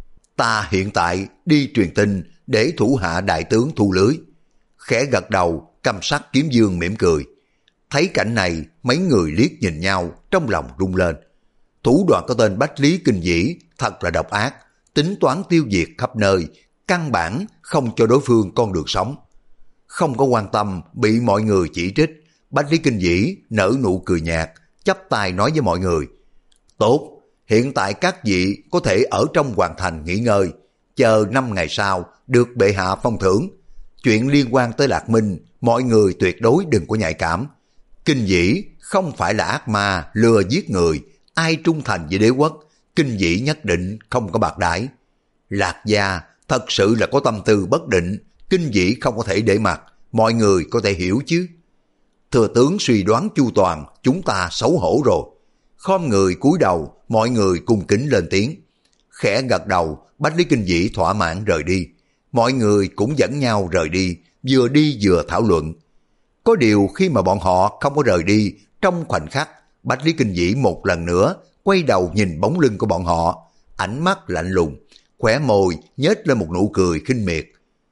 Ta hiện tại đi truyền tin để thủ hạ đại tướng thu lưới. Khẽ gật đầu, Cầm Sắc Kiếm Dương mỉm cười. Thấy cảnh này, mấy người liếc nhìn nhau, trong lòng rung lên. Thủ đoạn của tên Bách Lý Kinh Vĩ thật là độc ác, tính toán tiêu diệt khắp nơi, căn bản không cho đối phương con đường sống. Không có quan tâm bị mọi người chỉ trích, Bách Lý Kinh Vĩ nở nụ cười nhạt, chắp tay nói với mọi người, tốt, hiện tại các vị có thể ở trong hoàng thành nghỉ ngơi, chờ năm ngày sau được bệ hạ phong thưởng. Chuyện liên quan tới Lạc Minh, mọi người tuyệt đối đừng có nhạy cảm. Kinh Vĩ không phải là ác ma lừa giết người, ai trung thành với đế quốc, Kinh Vĩ nhất định không có bạc đãi. Lạc gia thật sự là có tâm tư bất định, Kinh Vĩ không có thể để mặc, mọi người có thể hiểu chứ. Thừa tướng suy đoán chu toàn, chúng ta xấu hổ rồi. Khom người cúi đầu, mọi người cung kính lên tiếng. Khẽ gật đầu, Bách Lý Kinh Vĩ thỏa mãn rời đi. Mọi người cũng dẫn nhau rời đi, vừa đi vừa thảo luận. Có điều khi mà bọn họ không có rời đi, trong khoảnh khắc, Bách Lý Kinh Vĩ một lần nữa quay đầu nhìn bóng lưng của bọn họ, ánh mắt lạnh lùng, khóe môi nhếch lên một nụ cười khinh miệt.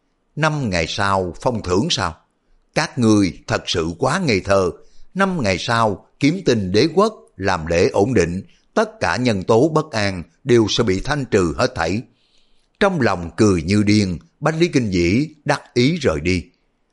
Năm ngày sau phong thưởng sao? Các ngươi thật sự quá ngây thơ. Năm ngày sau kiếm tinh đế quốc làm lễ ổn định, tất cả nhân tố bất an đều sẽ bị thanh trừ hết thảy. Trong lòng cười như điên, Bách Lý Kinh Vĩ đắc ý rời đi.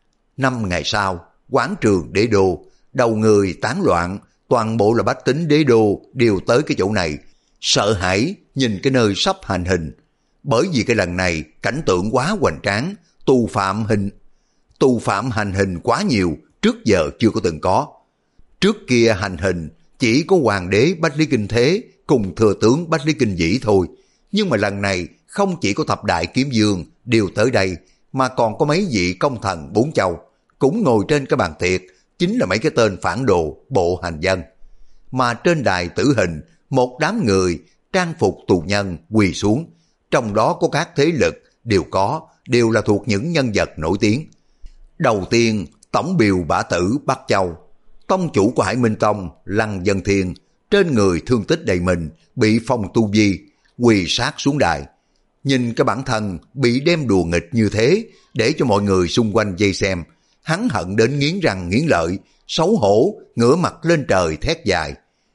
Năm ngày sau, quảng trường đế đô, đầu người tán loạn, toàn bộ là bách tính đế đô đều tới cái chỗ này, sợ hãi nhìn cái nơi sắp hành hình. Bởi vì cái lần này cảnh tượng quá hoành tráng, tù phạm hình tù phạm hành hình quá nhiều, trước giờ chưa có từng có. Trước kia hành hình chỉ có hoàng đế Bách Lý Kinh Thế cùng thừa tướng Bách Lý Kinh Vĩ thôi, nhưng mà lần này không chỉ có thập đại kiếm vương đều tới đây, mà còn có mấy vị công thần bốn châu cũng ngồi trên cái bàn tiệc, chính là mấy cái tên phản đồ bộ hành dân. Mà trên đài tử hình, một đám người trang phục tù nhân quỳ xuống, trong đó có các thế lực đều có, đều là thuộc những nhân vật nổi tiếng. Đầu tiên, tổng biều bả tử Bắc Châu, tông chủ của Hải Minh Tông Lăng Dân Thiên, trên người thương tích đầy mình, bị phong tu vi, quỳ sát xuống đài. Nhìn cái bản thân bị đem đùa nghịch như thế, để cho mọi người xung quanh vây xem, hắn hận đến nghiến răng nghiến lợi, xấu hổ ngửa mặt lên trời thét dài.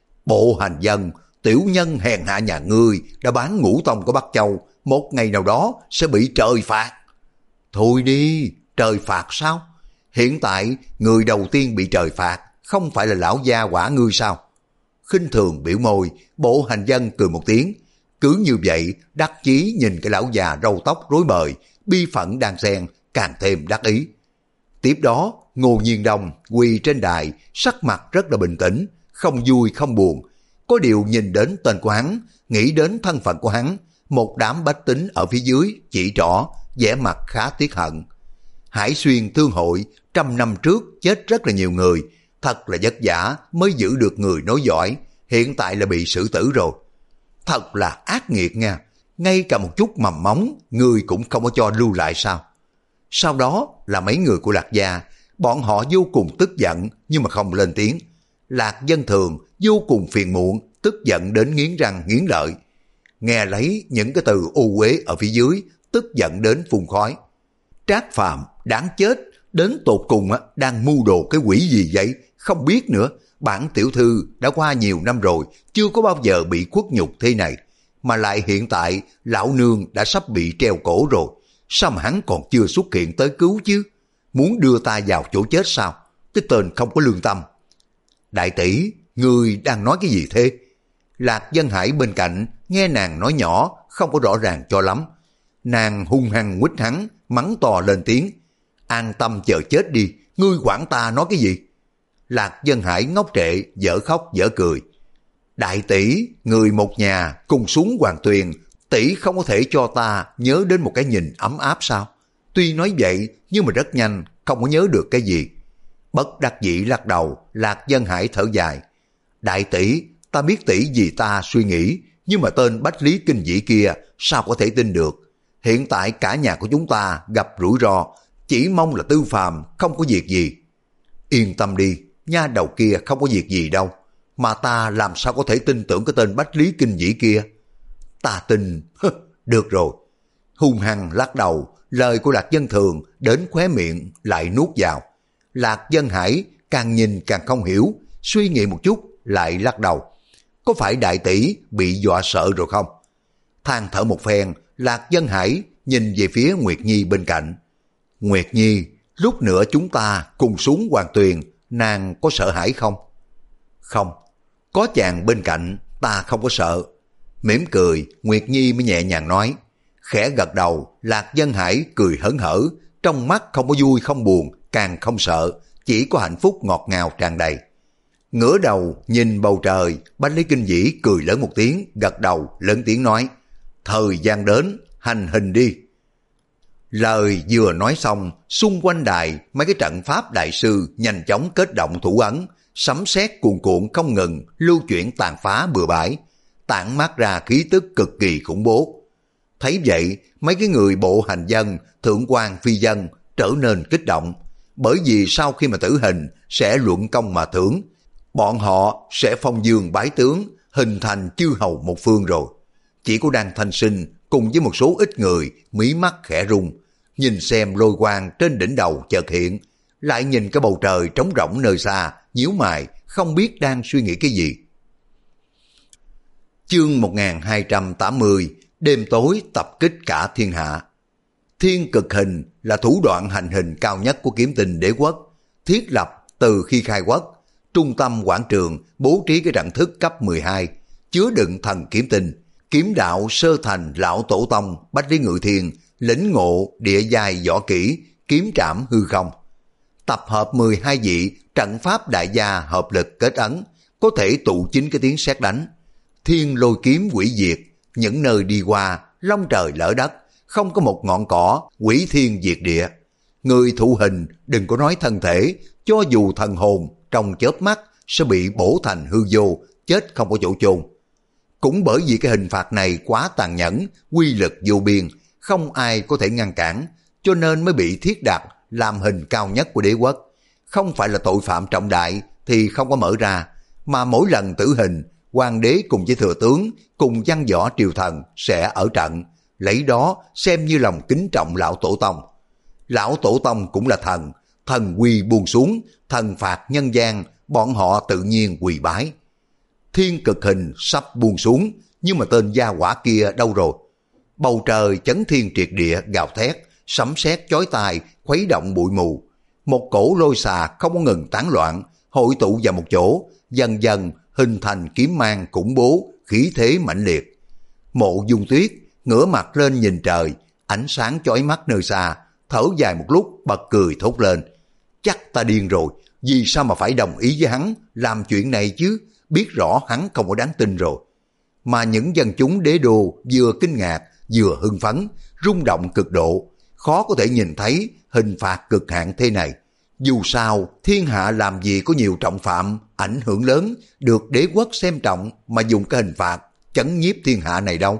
Bộ hành dân, tiểu nhân hèn hạ nhà ngươi đã bán ngũ tông của Bắc Châu, một ngày nào đó sẽ bị trời phạt. Thôi đi, trời phạt sao? Hiện tại người đầu tiên bị trời phạt không phải là lão gia quả ngươi sao? Khinh thường biểu môi, bộ hành dân cười một tiếng. Cứ như vậy, đắc chí nhìn cái lão già râu tóc rối bời, bi phẫn đang xen, càng thêm đắc ý. Tiếp đó, Ngô Nhiên Đông quỳ trên đài, sắc mặt rất là bình tĩnh, không vui không buồn. Có điều nhìn đến tên của hắn, nghĩ đến thân phận của hắn, một đám bách tính ở phía dưới chỉ trỏ, vẻ mặt khá tiếc hận. Hải Xuyên Thương hội trăm năm trước chết rất là nhiều người, thật là vất vả mới giữ được người nói giỏi, hiện tại là bị xử tử rồi. Thật là ác nghiệt nha, ngay cả một chút mầm móng người cũng không có cho lưu lại sao? Sau đó là mấy người của Lạc Gia, bọn họ vô cùng tức giận nhưng mà không lên tiếng. Lạc Dân Thường vô cùng phiền muộn, tức giận đến nghiến răng nghiến lợi. Nghe lấy những cái từ ô uế ở phía dưới, tức giận đến phun khói. Trác Phàm đáng chết, đến tột cùng đang mưu đồ cái quỷ gì vậy, không biết nữa. Bản tiểu thư đã qua nhiều năm rồi, chưa có bao giờ bị khuất nhục thế này, mà lại hiện tại lão nương đã sắp bị treo cổ rồi, sao mà hắn còn chưa xuất hiện tới cứu chứ? Muốn đưa ta vào chỗ chết sao? Cái tên không có lương tâm. Đại tỷ, ngươi đang nói cái gì thế? Lạc Dân Hải bên cạnh nghe nàng nói nhỏ, không có rõ ràng cho lắm. Nàng hung hăng quýt hắn, mắng to lên tiếng. An tâm chờ chết đi, ngươi quản ta nói cái gì? Lạc Dân Hải ngốc trệ, dở khóc dở cười. Đại tỷ, người một nhà cùng xuống Hoàng Tuyền, tỷ không có thể cho ta nhớ đến một cái nhìn ấm áp sao? Tuy nói vậy, nhưng mà rất nhanh, không có nhớ được cái gì. Bất đắc dĩ lắc đầu, Lạc Dân Hải thở dài. Đại tỷ, ta biết tỷ vì ta suy nghĩ, nhưng mà tên Bách Lý Kinh Vĩ kia sao có thể tin được? Hiện tại cả nhà của chúng ta gặp rủi ro, chỉ mong là Tư Phàm không có việc gì. Yên tâm đi, nha đầu kia không có việc gì đâu, mà ta làm sao có thể tin tưởng cái tên Bách Lý Kinh Vĩ kia? Ta tin, được rồi. Hung hăng lắc đầu, lời của Lạc Dân Thường đến khóe miệng lại nuốt vào. Lạc Dân Hải càng nhìn càng không hiểu, suy nghĩ một chút lại lắc đầu. Có phải đại tỷ bị dọa sợ rồi không? Than thở một phen, Lạc Dân Hải nhìn về phía Nguyệt Nhi bên cạnh. Nguyệt Nhi, lúc nữa chúng ta cùng xuống Hoàng Tuyền, nàng có sợ hãi không? Không, có chàng bên cạnh, ta không có sợ. Mỉm cười, Nguyệt Nhi mới nhẹ nhàng nói. Khẽ gật đầu, Lạc Dân Hải cười hớn hở, trong mắt không có vui không buồn, càng không sợ, chỉ có hạnh phúc ngọt ngào tràn đầy. Ngửa đầu nhìn bầu trời, Bách Lý Kinh Vĩ cười lớn một tiếng, gật đầu lớn tiếng nói. Thời gian đến, hành hình đi. Lời vừa nói xong, xung quanh đài mấy cái trận pháp đại sư nhanh chóng kết động thủ ấn, sấm sét cuồn cuộn không ngừng lưu chuyển tàn phá bừa bãi, tản mát ra khí tức cực kỳ khủng bố. Thấy vậy, mấy cái người bộ hành dân, thượng quan phi dân trở nên kích động, bởi vì sau khi mà tử hình sẽ luận công mà thưởng, bọn họ sẽ phong dương bái tướng, hình thành chư hầu một phương rồi. Chỉ có Đan Thanh Sinh cùng với một số ít người mí mắt khẽ rung, nhìn xem lôi quang trên đỉnh đầu chợt hiện, lại nhìn cái bầu trời trống rỗng nơi xa, nhíu mày, không biết đang suy nghĩ cái gì. Chương một nghìn hai trăm tám mươi, đêm tối tập kích cả thiên hạ. Thiên cực hình là thủ đoạn hành hình cao nhất của Kiếm Tinh Đế quốc, thiết lập từ khi khai quốc. Trung tâm quảng trường bố trí cái trận thức cấp mười hai, chứa đựng thần kiếm tinh, kiếm đạo sơ thành lão tổ tông Bách Lý Ngự Thiên, lĩnh ngộ địa giai võ kỹ, kiếm trảm hư không. Tập hợp mười hai vị trận pháp đại gia hợp lực kết ấn, có thể tụ chính cái tiếng sét đánh. Thiên lôi kiếm hủy diệt, những nơi đi qua, long trời lở đất, không có một ngọn cỏ, hủy thiên diệt địa. Người thụ hình đừng có nói thân thể, cho dù thần hồn trong chớp mắt sẽ bị bổ thành hư vô, chết không có chỗ chôn. Cũng bởi vì cái hình phạt này quá tàn nhẫn, quy lực vô biên, không ai có thể ngăn cản, cho nên mới bị thiết đặt làm hình cao nhất của đế quốc. Không phải là tội phạm trọng đại thì không có mở ra, mà mỗi lần tử hình, hoàng đế cùng với thừa tướng cùng văn võ triều thần sẽ ở trận, lấy đó xem như lòng kính trọng lão tổ tông. Lão tổ tông cũng là thần, thần quy buông xuống, thần phạt nhân gian, bọn họ tự nhiên quỳ bái. Thiên cực hình sắp buông xuống, nhưng mà tên gia hỏa kia đâu rồi? Bầu trời chấn thiên triệt địa gào thét, sấm sét chói tai, khuấy động bụi mù. Một cổ lôi xà không có ngừng tán loạn, hội tụ vào một chỗ, dần dần hình thành kiếm mang khủng bố, khí thế mãnh liệt. Mộ Dung Tuyết ngửa mặt lên nhìn trời, ánh sáng chói mắt nơi xa, thở dài một lúc bật cười thốt lên. Chắc ta điên rồi, vì sao mà phải đồng ý với hắn làm chuyện này chứ, biết rõ hắn không có đáng tin rồi. Mà những dân chúng đế đô vừa kinh ngạc, vừa hưng phấn, rung động cực độ, khó có thể nhìn thấy hình phạt cực hạn thế này. Dù sao, thiên hạ làm gì có nhiều trọng phạm, ảnh hưởng lớn, được đế quốc xem trọng mà dùng cái hình phạt chấn nhiếp thiên hạ này đâu.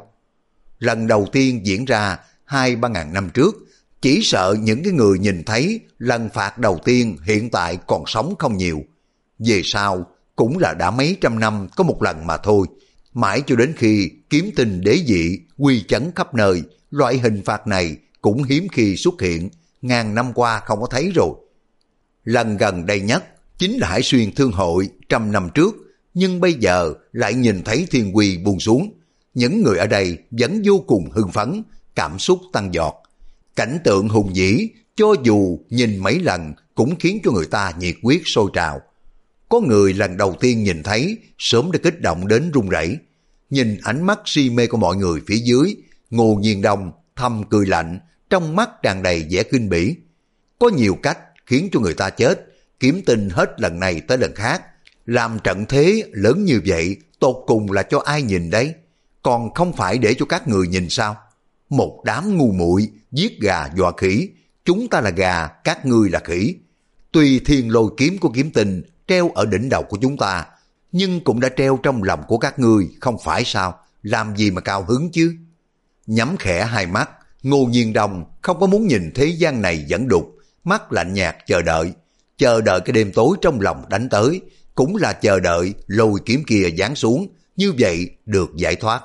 Lần đầu tiên diễn ra hai ba ngàn năm trước, chỉ sợ những cái người nhìn thấy lần phạt đầu tiên hiện tại còn sống không nhiều. Về sau, cũng là đã mấy trăm năm có một lần mà thôi. Mãi cho đến khi kiếm tinh đế dị quy chấn khắp nơi, loại hình phạt này cũng hiếm khi xuất hiện, ngàn năm qua không có thấy rồi. Lần gần đây nhất chính là Hải Xuyên Thương Hội trăm năm trước, nhưng bây giờ lại nhìn thấy thiên quy buông xuống. Những người ở đây vẫn vô cùng hưng phấn, cảm xúc tăng giọt. Cảnh tượng hùng vĩ, cho dù nhìn mấy lần cũng khiến cho người ta nhiệt huyết sôi trào. Có người lần đầu tiên nhìn thấy, sớm đã kích động đến run rẩy. Nhìn ánh mắt si mê của mọi người phía dưới, Ngô Nhiên Đông thầm cười lạnh, trong mắt tràn đầy vẻ kinh bỉ. Có nhiều cách khiến cho người ta chết, Kiếm Tinh hết lần này tới lần khác. Làm trận thế lớn như vậy, tột cùng là cho ai nhìn đấy? Còn không phải để cho các người nhìn sao? Một đám ngu muội, giết gà dọa khỉ, chúng ta là gà, các ngươi là khỉ. Tuy thiên lôi kiếm của Kiếm Tinh treo ở đỉnh đầu của chúng ta, nhưng cũng đã treo trong lòng của các ngươi, không phải sao? Làm gì mà cao hứng chứ? Nhắm khẽ hai mắt, Ngô Nhiên Đông không có muốn nhìn thế gian này dẫn đục, mắt lạnh nhạt chờ đợi, chờ đợi cái đêm tối trong lòng đánh tới, cũng là chờ đợi lôi kiếm kia giáng xuống, như vậy được giải thoát.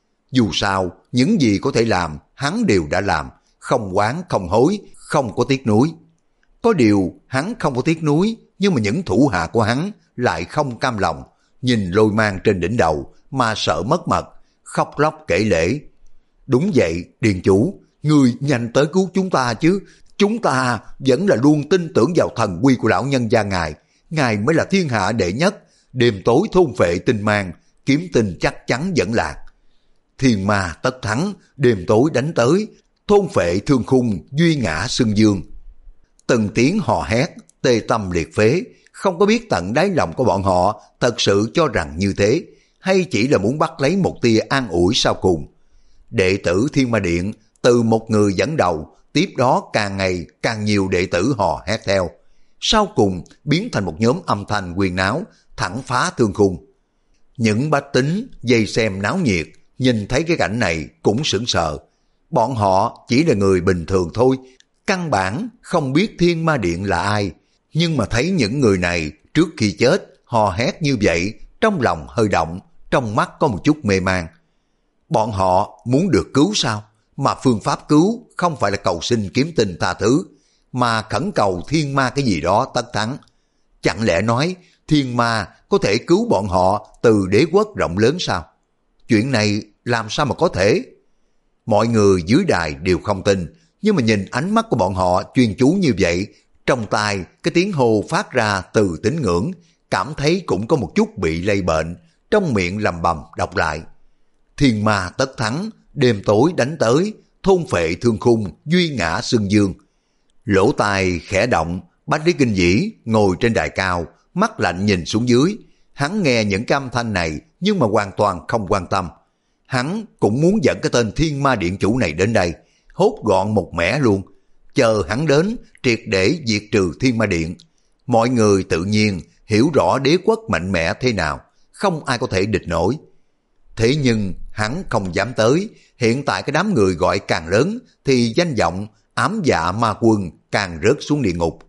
Dù sao, những gì có thể làm, hắn đều đã làm, không oán không hối, không có tiếc nuối. Có điều, hắn không có tiếc nuối, nhưng mà những thủ hạ của hắn lại không cam lòng, nhìn lôi mang trên đỉnh đầu mà sợ mất mật, khóc lóc kể lể. Đúng vậy, Điền chủ, người nhanh tới cứu chúng ta chứ, chúng ta vẫn là luôn tin tưởng vào thần quy của lão nhân gia ngài, ngài mới là thiên hạ đệ nhất, đêm tối thôn phệ tinh mang, Kiếm Tinh chắc chắn vẫn lạc. Thiên ma tất thắng, đêm tối đánh tới, thôn phệ thương khung, duy ngã xưng dương. Từng tiếng hò hét, tê tâm liệt phế, không có biết tận đáy lòng của bọn họ thật sự cho rằng như thế, hay chỉ là muốn bắt lấy một tia an ủi sau cùng. Đệ tử Thiên Ma Điện từ một người dẫn đầu, tiếp đó càng ngày càng nhiều đệ tử hò hét theo. sau cùng biến thành một nhóm âm thanh huyền náo, thẳng phá thương khung. Những bách tính dây xem náo nhiệt, nhìn thấy cái cảnh này cũng sững sờ. Bọn họ chỉ là người bình thường thôi, căn bản không biết Thiên Ma Điện là ai, nhưng mà thấy những người này trước khi chết hò hét như vậy, trong lòng hơi động, trong mắt có một chút mê man. Bọn họ muốn được cứu sao? Mà phương pháp cứu không phải là cầu xin kiếm tình tha thứ, mà khẩn cầu thiên ma cái gì đó tất thắng. Chẳng lẽ nói thiên ma có thể cứu bọn họ từ đế quốc rộng lớn sao? Chuyện này làm sao mà có thể? Mọi người dưới đài đều không tin, nhưng mà nhìn ánh mắt của bọn họ chuyên chú như vậy, trong tai cái tiếng hô phát ra từ tín ngưỡng, cảm thấy cũng có một chút bị lây bệnh, trong miệng lầm bầm đọc lại. Thiên ma tất thắng, đêm tối đánh tới, thôn phệ thương khung, duy ngã xương dương. Lỗ tai khẽ động, Bách Lý Kinh Vĩ ngồi trên đài cao, mắt lạnh nhìn xuống dưới. Hắn nghe những cái âm thanh này nhưng mà hoàn toàn không quan tâm. Hắn cũng muốn dẫn cái tên Thiên Ma Điện chủ này đến đây, hốt gọn một mẻ luôn. Chờ hắn đến, triệt để diệt trừ Thiên Ma Điện. Mọi người tự nhiên hiểu rõ đế quốc mạnh mẽ thế nào, không ai có thể địch nổi. Thế nhưng hắn không dám tới, hiện tại cái đám người gọi càng lớn thì danh vọng ám dạ ma quân càng rớt xuống địa ngục.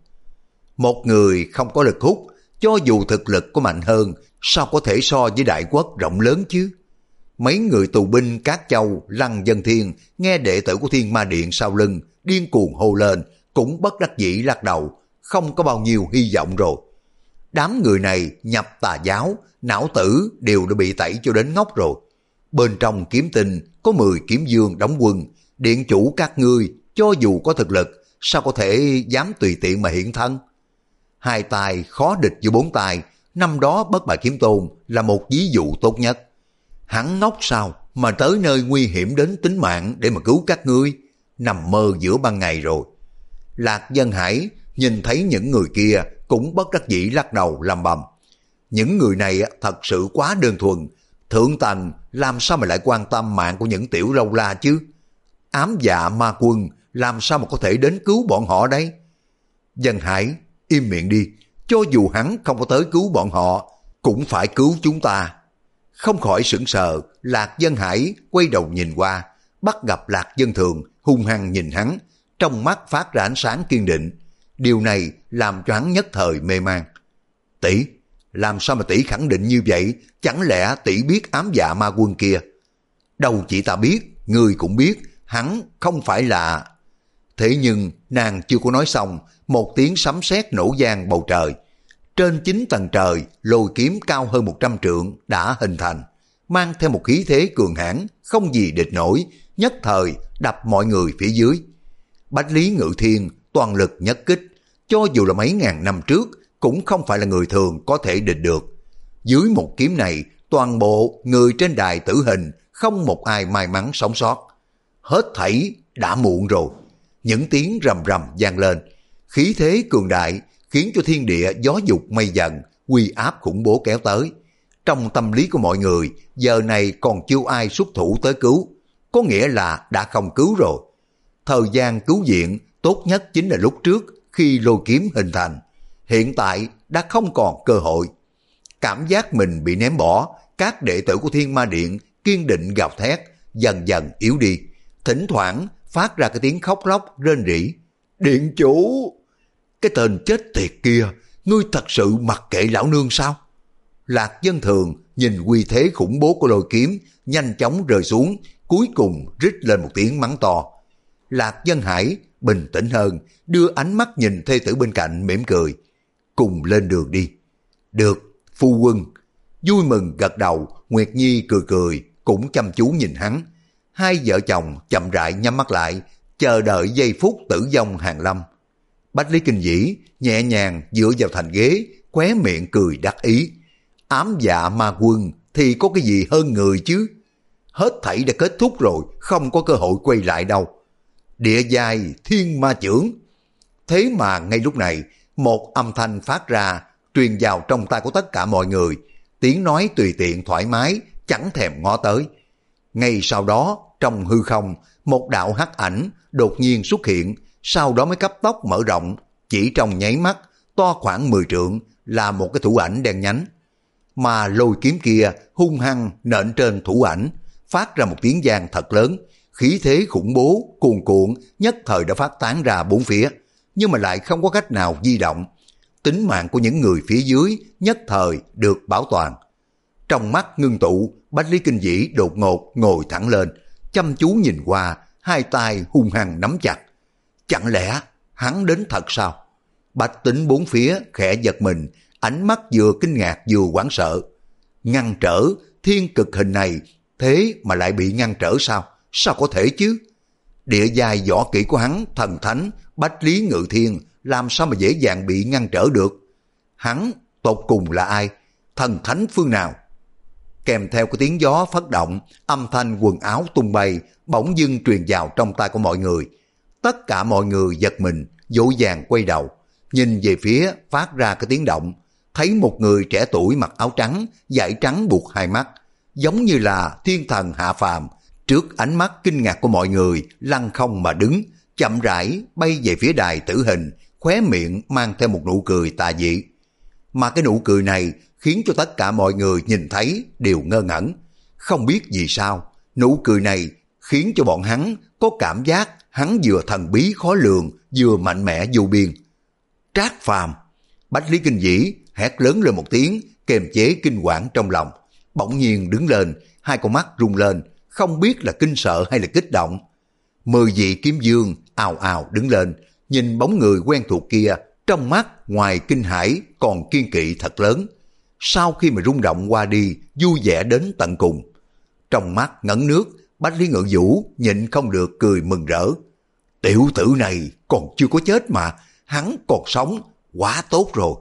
Một người không có lực hút, cho dù thực lực có mạnh hơn, sao có thể so với đại quốc rộng lớn chứ? Mấy người tù binh Cát Châu, Lăng Dân Thiên nghe đệ tử của Thiên Ma Điện sau lưng điên cuồng hô lên, cũng bất đắc dĩ lắc đầu, không có bao nhiêu hy vọng rồi. Đám người này nhập tà giáo, não tử đều đã bị tẩy cho đến ngốc rồi. Bên trong kiếm tinh có mười kiếm dương đóng quân, điện chủ các ngươi cho dù có thực lực, sao có thể dám tùy tiện mà hiện thân? Hai tài khó địch với bốn tài, năm đó Bất Bại Kiếm Tôn là một ví dụ tốt nhất. Hắn ngốc sao mà tới nơi nguy hiểm đến tính mạng để mà cứu các ngươi, nằm mơ giữa ban ngày rồi. Lạc Dân Hải nhìn thấy những người kia cũng bất đắc dĩ lắc đầu lầm bầm. Những người này thật sự quá đơn thuần, thượng tầng làm sao mà lại quan tâm mạng của những tiểu lâu la chứ? Ám dạ ma quân làm sao mà có thể đến cứu bọn họ đây? Dân Hải, im miệng đi, cho dù hắn không có tới cứu bọn họ, cũng phải cứu chúng ta. Không khỏi sững sờ, Lạc Dân Hải quay đầu nhìn qua, bắt gặp Lạc Dân Thường hung hăng nhìn hắn, trong mắt phát ra ánh sáng kiên định. Điều này làm cho hắn nhất thời mê man. Tỷ, làm sao mà tỷ khẳng định như vậy? Chẳng lẽ tỷ biết ám dạ ma quân kia? Đâu chỉ ta biết, ngươi cũng biết, hắn không phải là... Thế nhưng nàng chưa có nói xong, một tiếng sấm sét nổ vang bầu trời. Trên chín tầng trời, lôi kiếm cao hơn một trăm trượng đã hình thành, mang theo một khí thế cường hãn, không gì địch nổi, nhất thời đập mọi người phía dưới. Bách Lý Ngự Thiên toàn lực nhất kích, cho dù là mấy ngàn năm trước, cũng không phải là người thường có thể địch được. Dưới một kiếm này, toàn bộ người trên đài tử hình, không một ai may mắn sống sót. Hết thảy đã muộn rồi. Những tiếng rầm rầm vang lên, khí thế cường đại khiến cho thiên địa gió dục mây dần, uy áp khủng bố kéo tới. Trong tâm lý của mọi người, giờ này còn chưa ai xuất thủ tới cứu, có nghĩa là đã không cứu rồi. Thời gian cứu viện tốt nhất chính là lúc trước khi lôi kiếm hình thành, hiện tại đã không còn cơ hội. Cảm giác mình bị ném bỏ, các đệ tử của Thiên Ma Điện kiên định gào thét, dần dần yếu đi, thỉnh thoảng phát ra cái tiếng khóc lóc rên rỉ. Điện chủ! Cái tên chết tiệt kia, ngươi thật sự mặc kệ lão nương sao? Lạc Dân Thường nhìn uy thế khủng bố của lôi kiếm nhanh chóng rơi xuống, cuối cùng rít lên một tiếng mắng to. Lạc Dân Hải bình tĩnh hơn, đưa ánh mắt nhìn thê tử bên cạnh mỉm cười. Cùng lên đường đi. Được, phu quân. Vui mừng gật đầu, Nguyệt Nhi cười cười, cũng chăm chú nhìn hắn. Hai vợ chồng chậm rãi nhắm mắt lại, chờ đợi giây phút tử vong hàng lâm. Bách Lý Kinh Vĩ nhẹ nhàng dựa vào thành ghế, khóe miệng cười đắc ý. Ám dạ ma quân thì có cái gì hơn người chứ? Hết thảy đã kết thúc rồi, không có cơ hội quay lại đâu. Địa giai thiên ma chưởng. Thế mà ngay lúc này, một âm thanh phát ra, truyền vào trong tai của tất cả mọi người. Tiếng nói tùy tiện thoải mái, chẳng thèm ngó tới. Ngay sau đó, trong hư không, một đạo hắc ảnh đột nhiên xuất hiện, sau đó mới cấp tốc mở rộng, chỉ trong nháy mắt, to khoảng mười trượng, là một cái thủ ảnh đen nhánh. Mà lôi kiếm kia hung hăng nện trên thủ ảnh, phát ra một tiếng vang thật lớn, khí thế khủng bố cuồn cuộn nhất thời đã phát tán ra bốn phía, nhưng mà lại không có cách nào di động. Tính mạng của những người phía dưới nhất thời được bảo toàn. Trong mắt ngưng tụ, Bách Lý Kinh Vĩ đột ngột ngồi thẳng lên, chăm chú nhìn qua, hai tay hung hăng nắm chặt. Chẳng lẽ hắn đến thật sao? Bách tính bốn phía khẽ giật mình, ánh mắt vừa kinh ngạc vừa hoảng sợ. Ngăn trở thiên cực hình này, thế mà lại bị ngăn trở sao? Sao có thể chứ? Địa giai võ kỹ của hắn, thần thánh, Bách Lý Ngự Thiên, làm sao mà dễ dàng bị ngăn trở được? Hắn tột cùng là ai? Thần thánh phương nào? Kèm theo cái tiếng gió phất động, âm thanh quần áo tung bay bỗng dưng truyền vào trong tai của mọi người. Tất cả mọi người giật mình, vội vàng quay đầu, nhìn về phía phát ra cái tiếng động, thấy một người trẻ tuổi mặc áo trắng, dải trắng buộc hai mắt, giống như là thiên thần hạ phàm, trước ánh mắt kinh ngạc của mọi người lăn không mà đứng, chậm rãi bay về phía đài tử hình, khóe miệng mang theo một nụ cười tà dị. Mà cái nụ cười này khiến cho tất cả mọi người nhìn thấy đều ngơ ngẩn. Không biết vì sao, nụ cười này khiến cho bọn hắn có cảm giác hắn vừa thần bí khó lường, vừa mạnh mẽ vô biên. Trác Phàm! Bách Lý Kinh Vĩ hét lớn lên một tiếng, kềm chế kinh quản trong lòng, bỗng nhiên đứng lên, hai con mắt rung lên, không biết là kinh sợ hay là kích động. Mười vị kiếm dương ào ào đứng lên, nhìn bóng người quen thuộc kia, trong mắt ngoài kinh hãi còn kiên kỵ thật lớn. Sau khi mà rung động qua đi, vui vẻ đến tận cùng. Trong mắt ngấn nước, Bách Lý Ngự Vũ nhịn không được cười mừng rỡ. Tiểu tử này còn chưa có chết mà, hắn còn sống, quá tốt rồi.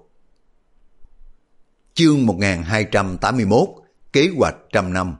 Chương một nghìn hai trăm tám mươi mốt, kế hoạch trăm năm.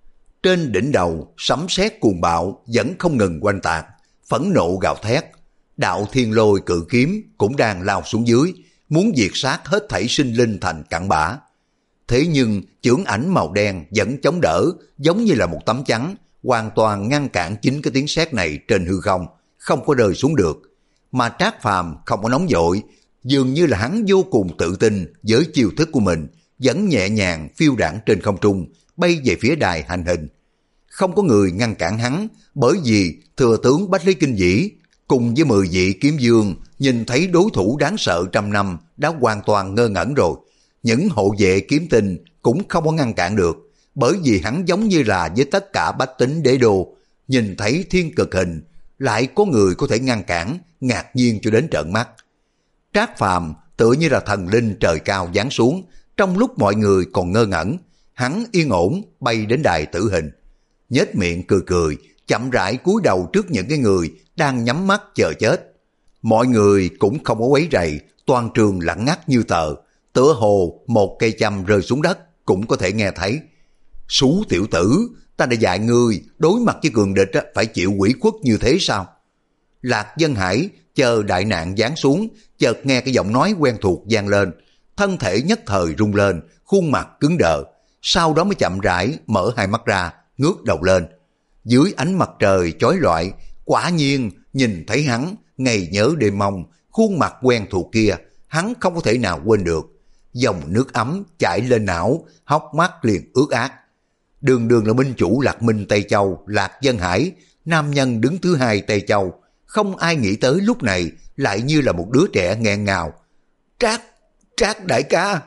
Trên đỉnh đầu, sấm sét cuồng bạo vẫn không ngừng oanh tạc, phẫn nộ gào thét. Đạo thiên lôi cự kiếm cũng đang lao xuống dưới, muốn diệt sát hết thảy sinh linh thành cặn bã. Thế nhưng chưởng ảnh màu đen vẫn chống đỡ, giống như là một tấm chắn, hoàn toàn ngăn cản chính cái tiếng sét này trên hư không, không có rơi xuống được. Mà Trác Phàm không có nóng vội, dường như là hắn vô cùng tự tin với chiêu thức của mình, vẫn nhẹ nhàng phiêu đãng trên không trung, bay về phía đài hành hình. Không có người ngăn cản hắn, bởi vì thừa tướng Bách Lý Kinh Vĩ cùng với mười vị kiếm dương nhìn thấy đối thủ đáng sợ trăm năm đã hoàn toàn ngơ ngẩn rồi. Những hộ vệ kiếm tinh cũng không có ngăn cản được, bởi vì hắn giống như là với tất cả bách tính đế đô, nhìn thấy thiên cực hình, lại có người có thể ngăn cản, ngạc nhiên cho đến trợn mắt. Trác Phàm tựa như là thần linh trời cao giáng xuống, trong lúc mọi người còn ngơ ngẩn, hắn yên ổn bay đến đài tử hình, nhếch miệng cười cười, chậm rãi cúi đầu trước những cái người đang nhắm mắt chờ chết. Mọi người cũng không có quấy rầy, toàn trường lặng ngắt như tờ, tựa hồ một cây châm rơi xuống đất cũng có thể nghe thấy. Xú tiểu tử, ta đã dạy ngươi đối mặt với cường địch phải chịu ủy khuất như thế sao? Lạc Dân Hải chờ đại nạn giáng xuống, chợt nghe cái giọng nói quen thuộc vang lên, thân thể nhất thời rung lên, khuôn mặt cứng đờ, sau đó mới chậm rãi mở hai mắt ra, ngước đầu lên. Dưới ánh mặt trời chói lọi, quả nhiên nhìn thấy hắn, ngày nhớ đêm mong, khuôn mặt quen thuộc kia, hắn không có thể nào quên được. Dòng nước ấm chảy lên não, hốc mắt liền ướt át. Đường đường là minh chủ Lạc Minh Tây Châu, Lạc Dân Hải, nam nhân đứng thứ hai Tây Châu, không ai nghĩ tới lúc này lại như là một đứa trẻ nghẹn ngào. Trác, Trác đại ca,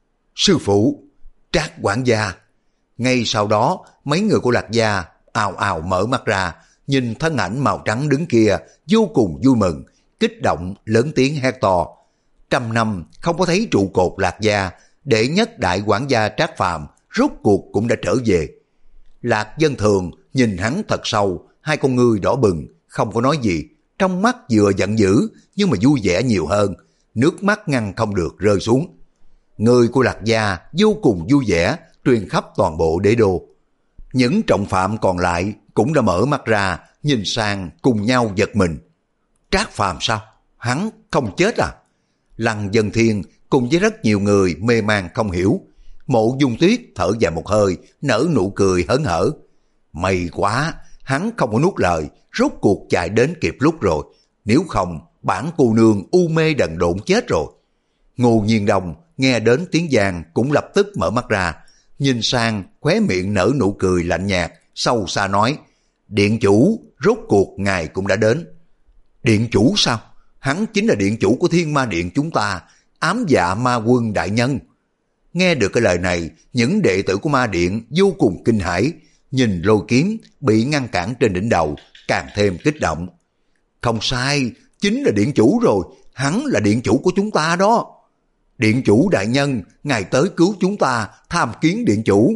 sư phụ, Trác quản gia. Ngay sau đó, mấy người của Lạc gia ào ào mở mắt ra, nhìn thân ảnh màu trắng đứng kia, vô cùng vui mừng, kích động lớn tiếng hét to. Trăm năm không có thấy trụ cột Lạc gia, đệ nhất đại quản gia Trác Phàm rốt cuộc cũng đã trở về. Lạc Dân Thường nhìn hắn thật sâu, hai con ngươi đỏ bừng, không có nói gì, trong mắt vừa giận dữ nhưng mà vui vẻ nhiều hơn, nước mắt ngăn không được rơi xuống. Người của Lạc gia vô cùng vui vẻ, truyền khắp toàn bộ đế đô. Những trọng phạm còn lại cũng đã mở mắt ra, nhìn sang cùng nhau giật mình. Trác Phàm sao? Hắn không chết à? Lăng Dân Thiên cùng với rất nhiều người mê man không hiểu. Mộ Dung Tuyết thở dài một hơi, nở nụ cười hớn hở. May quá, hắn không có nuốt lời, rốt cuộc chạy đến kịp lúc rồi. Nếu không, bản cô nương u mê đần độn chết rồi. Ngô Nhiên Đông nghe đến tiếng giang cũng lập tức mở mắt ra, nhìn sang khóe miệng nở nụ cười lạnh nhạt, sâu xa nói, điện chủ, rốt cuộc ngài cũng đã đến. Điện chủ sao? Hắn chính là điện chủ của Thiên Ma Điện chúng ta, Ám Dạ Ma Quân đại nhân. Nghe được cái lời này, những đệ tử của Ma Điện vô cùng kinh hãi, nhìn lôi kiếm bị ngăn cản trên đỉnh đầu, càng thêm kích động. Không sai, chính là điện chủ rồi, hắn là điện chủ của chúng ta đó. Điện chủ đại nhân, ngài tới cứu chúng ta, tham kiến điện chủ.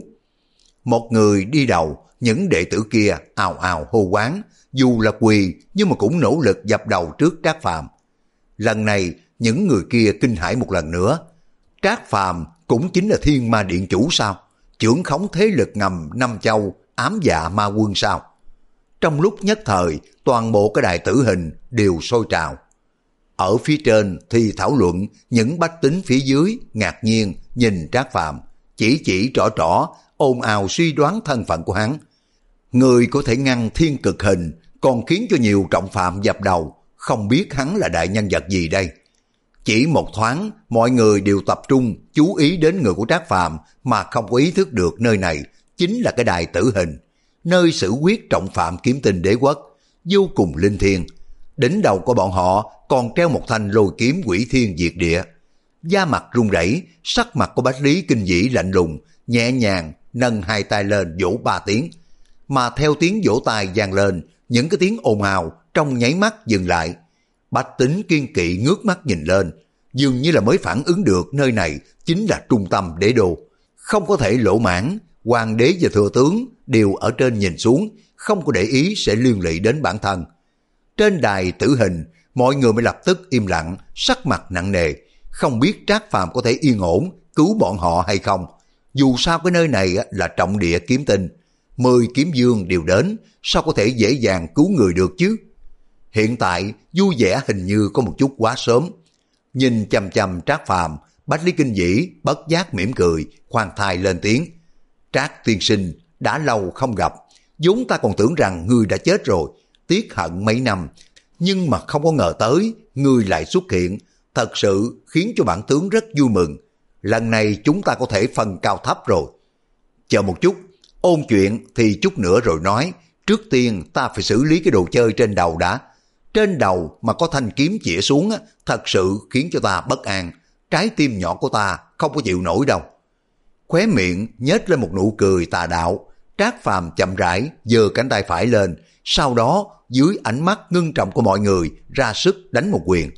Một người đi đầu, những đệ tử kia ào ào hô quán, dù là quỳ nhưng mà cũng nỗ lực dập đầu trước Trác Phàm. Lần này, những người kia kinh hãi một lần nữa. Trác Phàm cũng chính là Thiên Ma Điện chủ sao? Trưởng khống thế lực ngầm năm châu, Ám Dạ Ma Quân sao? Trong lúc nhất thời, toàn bộ cái đài tử hình đều sôi trào. Ở phía trên thì thảo luận, những bách tính phía dưới ngạc nhiên nhìn Trác Phàm, chỉ chỉ trỏ trỏ, ồn ào suy đoán thân phận của hắn. Người có thể ngăn thiên cực hình, còn khiến cho nhiều trọng phạm dập đầu, không biết hắn là đại nhân vật gì đây. Chỉ một thoáng, mọi người đều tập trung chú ý đến người của Trác Phàm mà không có ý thức được nơi này chính là cái đài tử hình, nơi xử quyết trọng phạm kiếm tinh đế quốc, vô cùng linh thiêng. Đỉnh đầu của bọn họ còn treo một thanh lôi kiếm quỷ thiên diệt địa. Da mặt run rẩy, sắc mặt của Bách Lý Kinh Vĩ lạnh lùng, nhẹ nhàng nâng hai tay lên vỗ ba tiếng. Mà theo tiếng vỗ tay vang lên, những cái tiếng ồn ào trong nháy mắt dừng lại. Bách Tính kiên kỵ ngước mắt nhìn lên, dường như là mới phản ứng được nơi này chính là trung tâm đế đô. Không có thể lỗ mãn, hoàng đế và thừa tướng đều ở trên nhìn xuống, không có để ý sẽ liên lụy đến bản thân. Trên đài tử hình, mọi người mới lập tức im lặng, sắc mặt nặng nề, không biết Trác Phàm có thể yên ổn cứu bọn họ hay không. Dù sao cái nơi này là trọng địa kiếm tinh, mười kiếm dương đều đến, sao có thể dễ dàng cứu người được chứ? Hiện tại vui vẻ hình như có một chút quá sớm. Nhìn chằm chằm Trác Phàm, Bách Lý Kinh Vĩ bất giác mỉm cười, khoan thai lên tiếng. Trác tiên sinh, đã lâu không gặp, vốn ta còn tưởng rằng ngươi đã chết rồi, tiếc hận mấy năm, nhưng mà không có ngờ tới ngươi lại xuất hiện, thật sự khiến cho bản tướng rất vui mừng. Lần này chúng ta có thể phân cao thấp rồi. Chờ một chút, ôn chuyện thì chút nữa rồi nói, trước tiên ta phải xử lý cái đồ chơi trên đầu đã. Trên đầu mà có thanh kiếm chĩa xuống thật sự khiến cho ta bất an, trái tim nhỏ của ta không có chịu nổi đâu. Khóe miệng nhếch lên một nụ cười tà đạo, Trác Phàm chậm rãi giơ cánh tay phải lên, sau đó dưới ánh mắt ngưng trọng của mọi người ra sức đánh một quyền.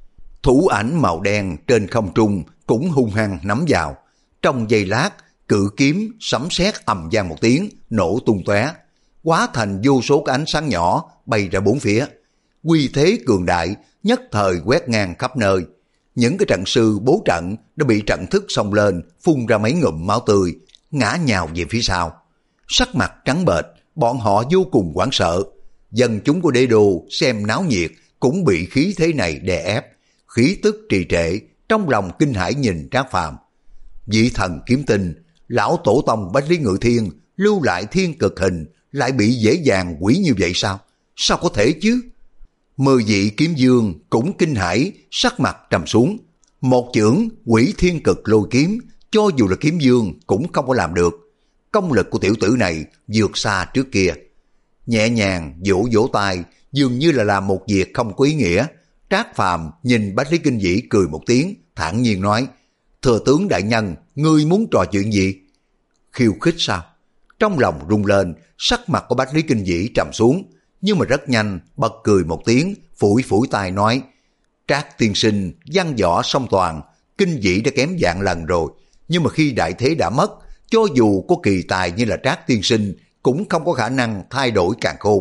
Thủ ảnh màu đen trên không trung cũng hung hăng nắm vào. Trong giây lát, cự kiếm sấm sét ầm vang một tiếng, nổ tung tóe, hóa thành vô số cái ánh sáng nhỏ bay ra bốn phía. Uy thế cường đại nhất thời quét ngang khắp nơi. Những cái trận sư bố trận đã bị trận thức xông lên, phun ra mấy ngụm máu tươi, ngã nhào về phía sau. Sắc mặt trắng bệch, bọn họ vô cùng hoảng sợ. Dân chúng của đế đô xem náo nhiệt cũng bị khí thế này đè ép, khí tức trì trệ, trong lòng kinh hãi nhìn Trác Phàm. Vị thần kiếm tinh, lão tổ tông Bách Lý Ngự Thiên lưu lại thiên cực hình lại bị dễ dàng quỷ như vậy sao? Sao có thể chứ? Mười vị kiếm dương cũng kinh hãi, sắc mặt trầm xuống. Một chưởng quỷ thiên cực lôi kiếm, cho dù là kiếm dương cũng không có làm được. Công lực của tiểu tử này vượt xa trước kia. Nhẹ nhàng vỗ vỗ tay, dường như là làm một việc không có ý nghĩa. Trác Phàm nhìn Bách Lý Kinh Vĩ cười một tiếng, thản nhiên nói, thừa tướng đại nhân, ngươi muốn trò chuyện gì? Khiêu khích sao? Trong lòng rung lên, sắc mặt của Bách Lý Kinh Vĩ trầm xuống, nhưng mà rất nhanh bật cười một tiếng, phủi phủi tay nói, Trác tiên sinh văn võ song toàn, Kinh Vĩ đã kém vạn lần rồi, nhưng mà khi đại thế đã mất, cho dù có kỳ tài như là Trác tiên sinh cũng không có khả năng thay đổi càn khôn.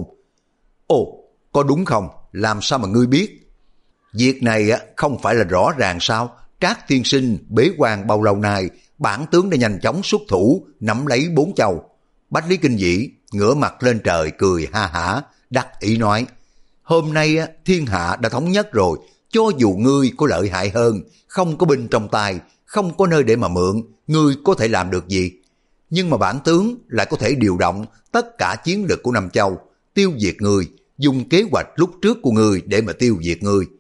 Ồ, có đúng không? Làm sao mà ngươi biết? Việc này không phải là rõ ràng sao? Trác tiên sinh bế quan bao lâu nay, bản tướng đã nhanh chóng xuất thủ, nắm lấy bốn châu. Bách Lý Kinh Vĩ ngửa mặt lên trời cười ha hả, đắc ý nói, hôm nay thiên hạ đã thống nhất rồi, cho dù ngươi có lợi hại hơn, không có binh trong tay, không có nơi để mà mượn, ngươi có thể làm được gì? Nhưng mà bản tướng lại có thể điều động tất cả chiến lực của Nam Châu, tiêu diệt ngươi, dùng kế hoạch lúc trước của ngươi để mà tiêu diệt ngươi.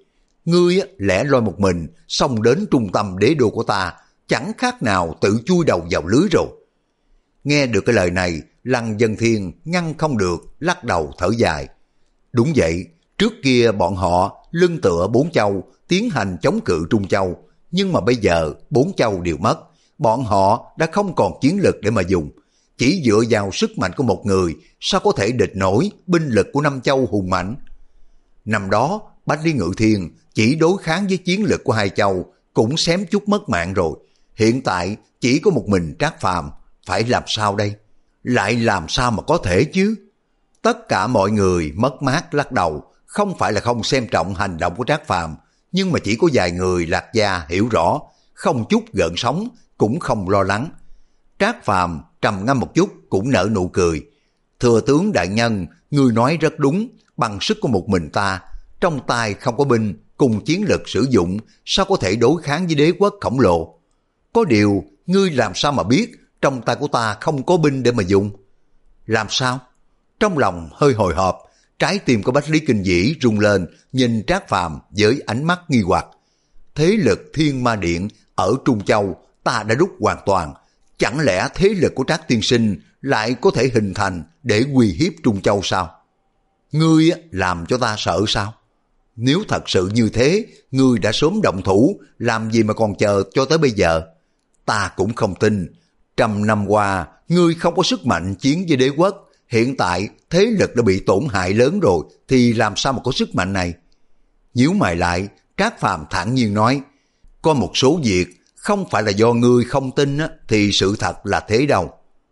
ngươi lẻ loi một mình xông đến trung tâm đế đô của ta, chẳng khác nào tự chui đầu vào lưới rồi. Nghe được cái lời này, Lăng Vân Thiên ngăn không được, lắc đầu thở dài. Đúng vậy, trước kia bọn họ lưng tựa bốn châu, tiến hành chống cự Trung Châu, nhưng mà bây giờ bốn châu đều mất, bọn họ đã không còn chiến lực để mà dùng. Chỉ dựa vào sức mạnh của một người, sao có thể địch nổi binh lực của năm châu hùng mạnh. Năm đó, Bách Lý Ngự Thiên chỉ đối kháng với chiến lực của hai châu, cũng xém chút mất mạng rồi. Hiện tại chỉ có một mình Trác Phàm, phải làm sao đây? Lại làm sao mà có thể chứ? Tất cả mọi người mất mát lắc đầu, không phải là không xem trọng hành động của Trác Phàm, nhưng mà chỉ có vài người Lạc Gia hiểu rõ, không chút gợn sóng, cũng không lo lắng. Trác Phàm trầm ngâm một chút cũng nở nụ cười. Thừa tướng đại nhân, ngươi nói rất đúng, bằng sức của một mình ta, trong tay không có binh, cùng chiến lực sử dụng, sao có thể đối kháng với đế quốc khổng lồ? Có điều, ngươi làm sao mà biết trong tay của ta không có binh để mà dùng? Làm sao? Trong lòng hơi hồi hộp, trái tim của Bách Lý Kinh Vĩ rung lên, nhìn Trác Phàm với ánh mắt nghi hoặc. Thế lực Thiên Ma Điện ở Trung Châu ta đã rút hoàn toàn, chẳng lẽ thế lực của Trác tiên sinh lại có thể hình thành để uy hiếp Trung Châu sao? Ngươi làm cho ta sợ sao? Nếu thật sự như thế, ngươi đã sớm động thủ, làm gì mà còn chờ cho tới bây giờ? Ta cũng không tin. Trăm năm qua, ngươi không có sức mạnh chiến với đế quốc, hiện tại thế lực đã bị tổn hại lớn rồi, thì làm sao mà có sức mạnh này? Nhíu mày lại, Trác Phàm thản nhiên nói, có một số việc không phải là do ngươi không tin á, thì sự thật là thế đâu.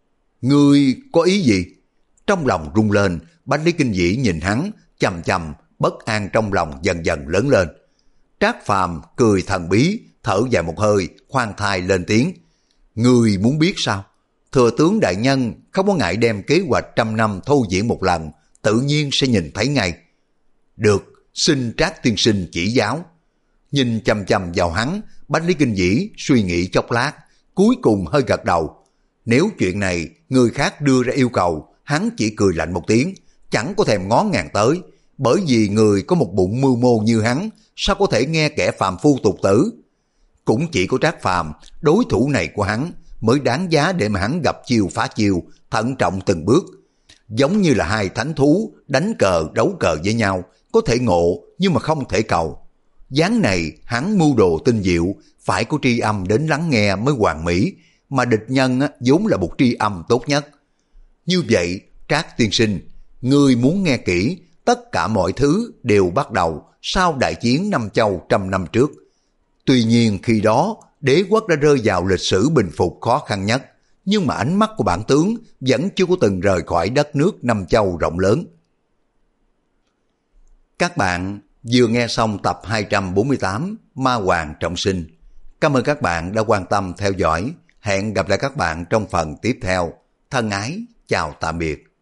Ngươi có ý gì? Trong lòng rung lên, Bách Lý Kinh Vĩ nhìn hắn, chầm chầm, bất an trong lòng dần dần lớn lên. Trác Phàm cười thần bí, thở dài một hơi, khoan thai lên tiếng. Ngươi muốn biết sao? Thừa tướng đại nhân không có ngại đem kế hoạch trăm năm thâu diễn một lần, tự nhiên sẽ nhìn thấy ngay. Được, xin Trác tiên sinh chỉ giáo. Nhìn chầm chầm vào hắn, Bách Lý Kinh Vĩ suy nghĩ chốc lát, cuối cùng hơi gật đầu. Nếu chuyện này người khác đưa ra yêu cầu, hắn chỉ cười lạnh một tiếng, chẳng có thèm ngó ngàng tới, bởi vì người có một bụng mưu mô như hắn, sao có thể nghe kẻ phàm phu tục tử. Cũng chỉ có Trác Phàm, đối thủ này của hắn, mới đáng giá để mà hắn gặp chiêu phá chiêu, thận trọng từng bước. Giống như là hai thánh thú đánh cờ đấu cờ với nhau, có thể ngộ nhưng mà không thể cầu. Dáng này hắn mưu đồ tinh diệu, phải có tri âm đến lắng nghe mới hoàn mỹ, mà địch nhân vốn là một tri âm tốt nhất. Như vậy, Trác tiên sinh, ngươi muốn nghe kỹ, tất cả mọi thứ đều bắt đầu sau đại chiến Năm Châu trăm năm trước. Tuy nhiên khi đó, đế quốc đã rơi vào lịch sử bình phục khó khăn nhất, nhưng mà ánh mắt của bản tướng vẫn chưa có từng rời khỏi đất nước Năm Châu rộng lớn. Các bạn vừa nghe xong tập hai trăm bốn mươi tám Ma Hoàng Trọng Sinh. Cảm ơn các bạn đã quan tâm theo dõi. Hẹn gặp lại các bạn trong phần tiếp theo. Thân ái, chào tạm biệt.